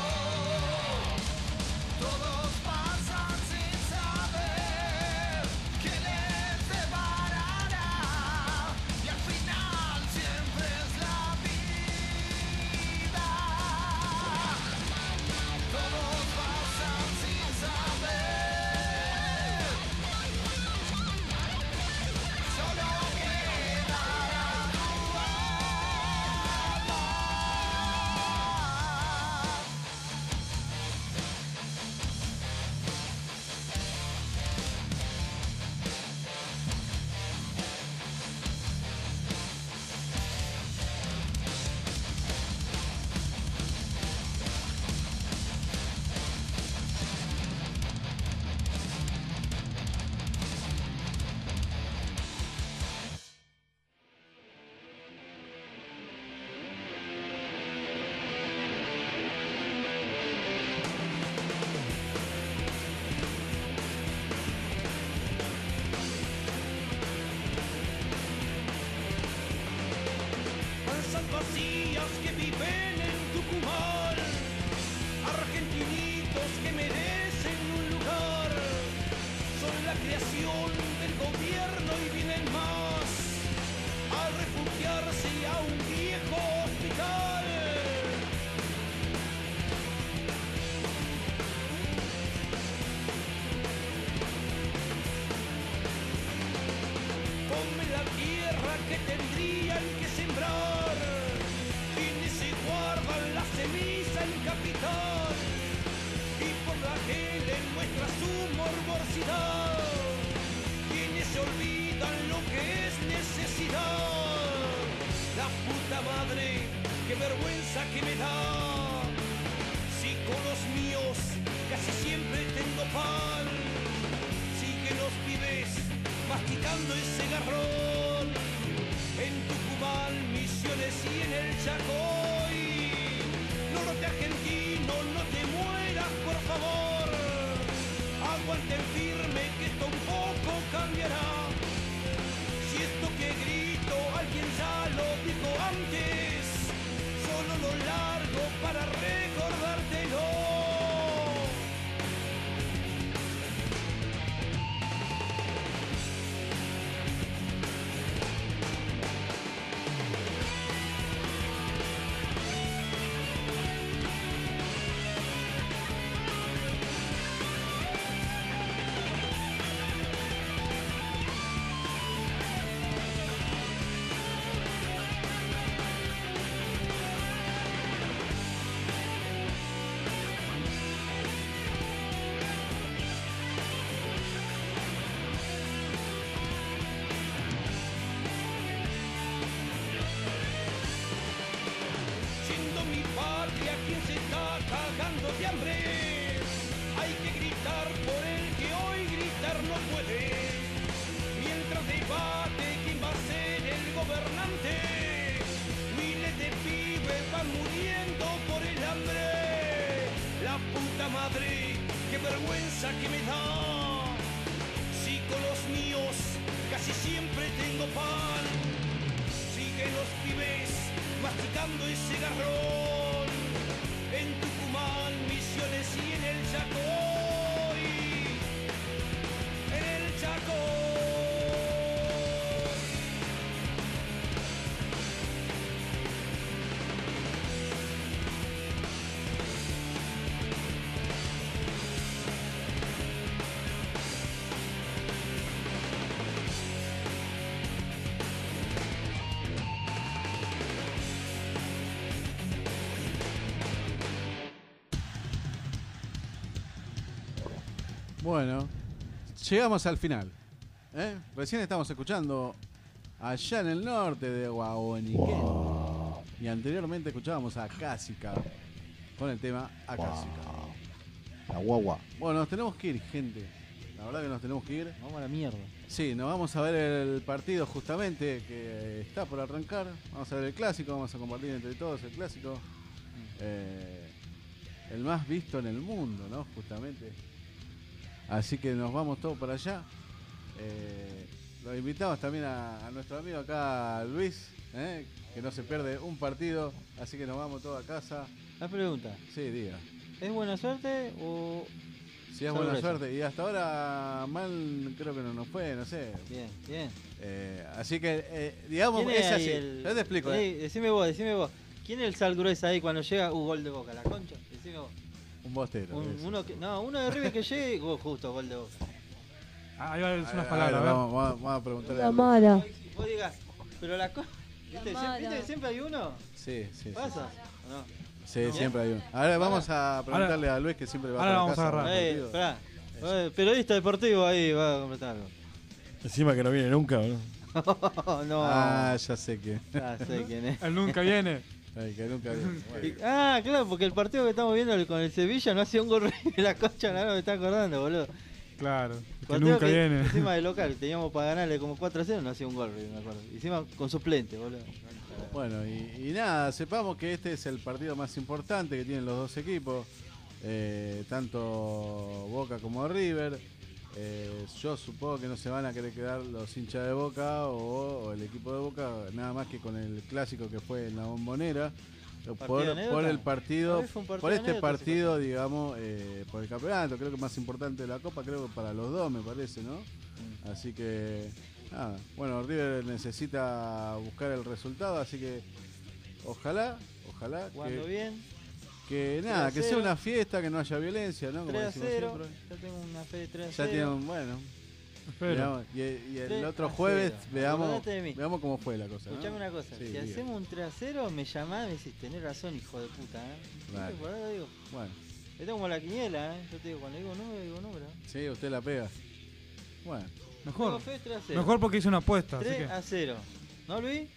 todos pasan sin saber qué les deparará, y al final siempre es la vida. Todos pasan sin saber, solo quedará tu alma. Alzan vacías que viven en Tucumán, argentinitos que merecen un lugar, son la creación del gobierno y vienen más a refugiarse a un viejo hospital. Come la tierra que tendrían que sembrar, quienes se guardan la ceniza en capital, y por la tele muestra su morbosidad, quienes se olvidan lo que es necesidad. La puta madre, qué vergüenza que me da, si con los míos casi siempre tengo pan, siguen los pibes masticando ese garrón, en Tucumán, Misiones y en el Chacoy. Norte argentino, no te mueras por favor, aguanten firme que esto un poco cambiará. Si esto que grito alguien ya lo dijo antes, solo lo largo para recordártelo. Siendo mi patria quien se está cagando de hambre, hay que gritar por el que hoy gritar no puede. Mientras debate quién va a ser el gobernante, miles de pibes van muriendo por el hambre. La puta madre, qué vergüenza que me da, si con los míos casi siempre tengo pan, siguen los pibes masticando ese garrón, en Tucumán, Misiones y en el Chacoy, en el Chacoy. Bueno, llegamos al final. Recién estamos escuchando allá en el norte de Guaguaniquén. Y anteriormente escuchábamos a Cásica con el tema Acásica. La guagua. Bueno, nos tenemos que ir, gente. La verdad que nos tenemos que ir. Vamos a la mierda. Sí, nos vamos a ver el partido justamente que está por arrancar. Vamos a ver el clásico, vamos a compartir entre todos el clásico. El más visto en el mundo, ¿no? Justamente. Así que nos vamos todos para allá. Lo invitamos también a nuestro amigo acá, Luis, que no se pierde un partido, así que nos vamos todos a casa. La pregunta. Sí, diga. ¿Es buena suerte o...? Si es buena suerte. Y hasta ahora mal creo que no nos fue, no sé. Bien, bien. Así que, digamos, es así. Yo te explico. Decime vos. ¿Quién es el sal gruesa ahí cuando llega? Gol de Boca, la concha. Decime vos. Un bostero. Uno de River que llegue, justo, gol de Boca. Ahí va a decir unas palabras. Vamos a preguntarle La mala. Vos digas, pero la cosa... ¿Viste que siempre hay uno? Sí. ¿Pasa o no? Sí, siempre hay uno. Ahora vamos a preguntarle a Luis, que siempre va ahora a vamos a agarrar. Esperá. Periodista deportivo ahí va a completar algo. Encima que no viene nunca, ¿no? No. Ah, ya sé quién. Ya sé quién es. Él nunca viene. Ay, que nunca viene. Bueno. Claro, porque el partido que estamos viendo con el Sevilla no hacía un gol de la concha, no me está acordando, boludo. Claro, que nunca viene. Encima de local, teníamos para ganarle como 4-0, no hacía un gol, me acuerdo. Encima con suplente, boludo. Bueno, y nada, sepamos que este es el partido más importante que tienen los dos equipos, tanto Boca como River. Yo supongo que no se van a querer quedar los hinchas de Boca o el equipo de Boca, nada más que con el clásico que fue en la Bombonera, por el partido, por este partido, digamos, por el campeonato. Creo que más importante de la Copa, creo que para los dos, me parece, ¿no? Así que nada, bueno, River necesita buscar el resultado, así que ojalá jugando bien, que nada, que sea una fiesta, que no haya violencia, ¿no? 3-0, yo tengo una fe de 3-0. Ya tienen, bueno, veamos, y el otro jueves veamos cómo fue la cosa. Escuchame una cosa, sí, si diga. hacemos un 3-0, me llamás y me decís, tenés razón, hijo de puta, Vale. Por algo digo. Bueno. Esto es como la quiniela, Yo te digo, cuando digo número, Sí, usted la pega. Bueno. Mejor porque hice una apuesta. 3-0. ¿No, Luis?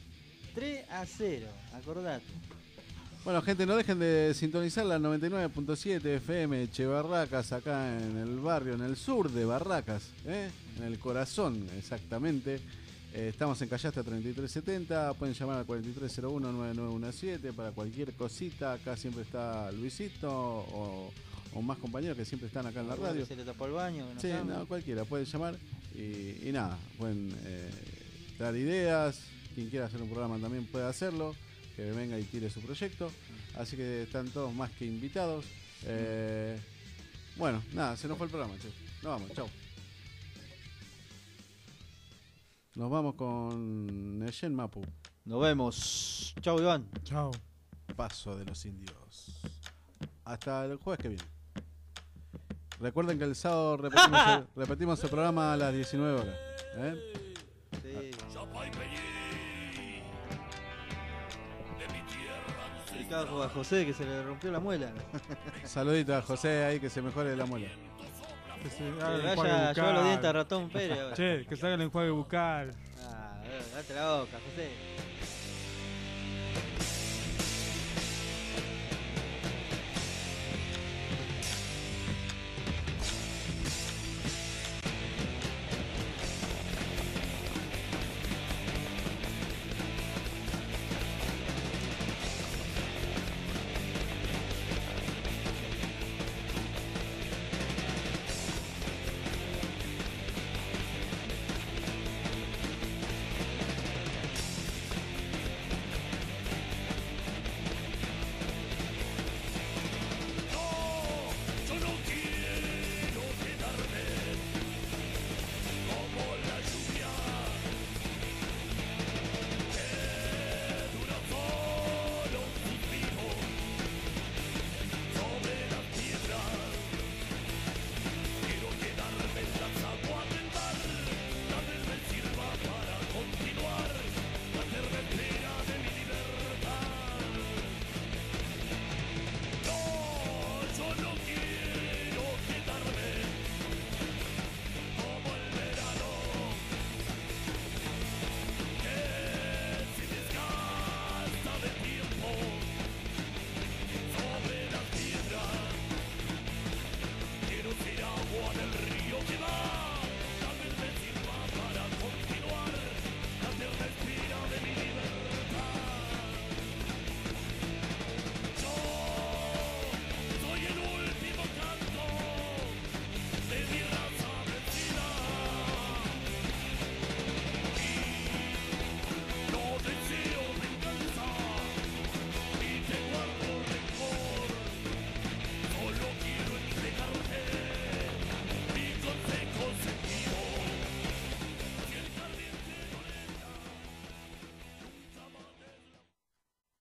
3-0, acordate. Bueno, gente, no dejen de sintonizar la 99.7 FM Che Barracas, acá en el barrio, en el sur de Barracas, en el corazón, exactamente. Estamos en Callasta 3370, pueden llamar al 4301-9917 para cualquier cosita. Acá siempre está Luisito o más compañeros que siempre están acá en la radio. Se le tapó el baño. Sí, no, cualquiera, pueden llamar y nada, pueden dar ideas. Quien quiera hacer un programa también puede hacerlo, que venga y tire su proyecto. Así que están todos más que invitados. Bueno, nada, se nos fue el programa, che. Nos vamos, chau. Nos vamos con Neyen Mapu. Nos vemos. Chau, Iván. Chau. Paso de los indios. Hasta el jueves que viene. Recuerden que el sábado repetimos el programa a las 19 horas. Ricardo a José, que se le rompió la muela. Saludito a José ahí, que se mejore la muela. Que se vaya a llevar los dientes a Ratón Pérez. Che, que salgan el enjuague bucal. Date la boca, José.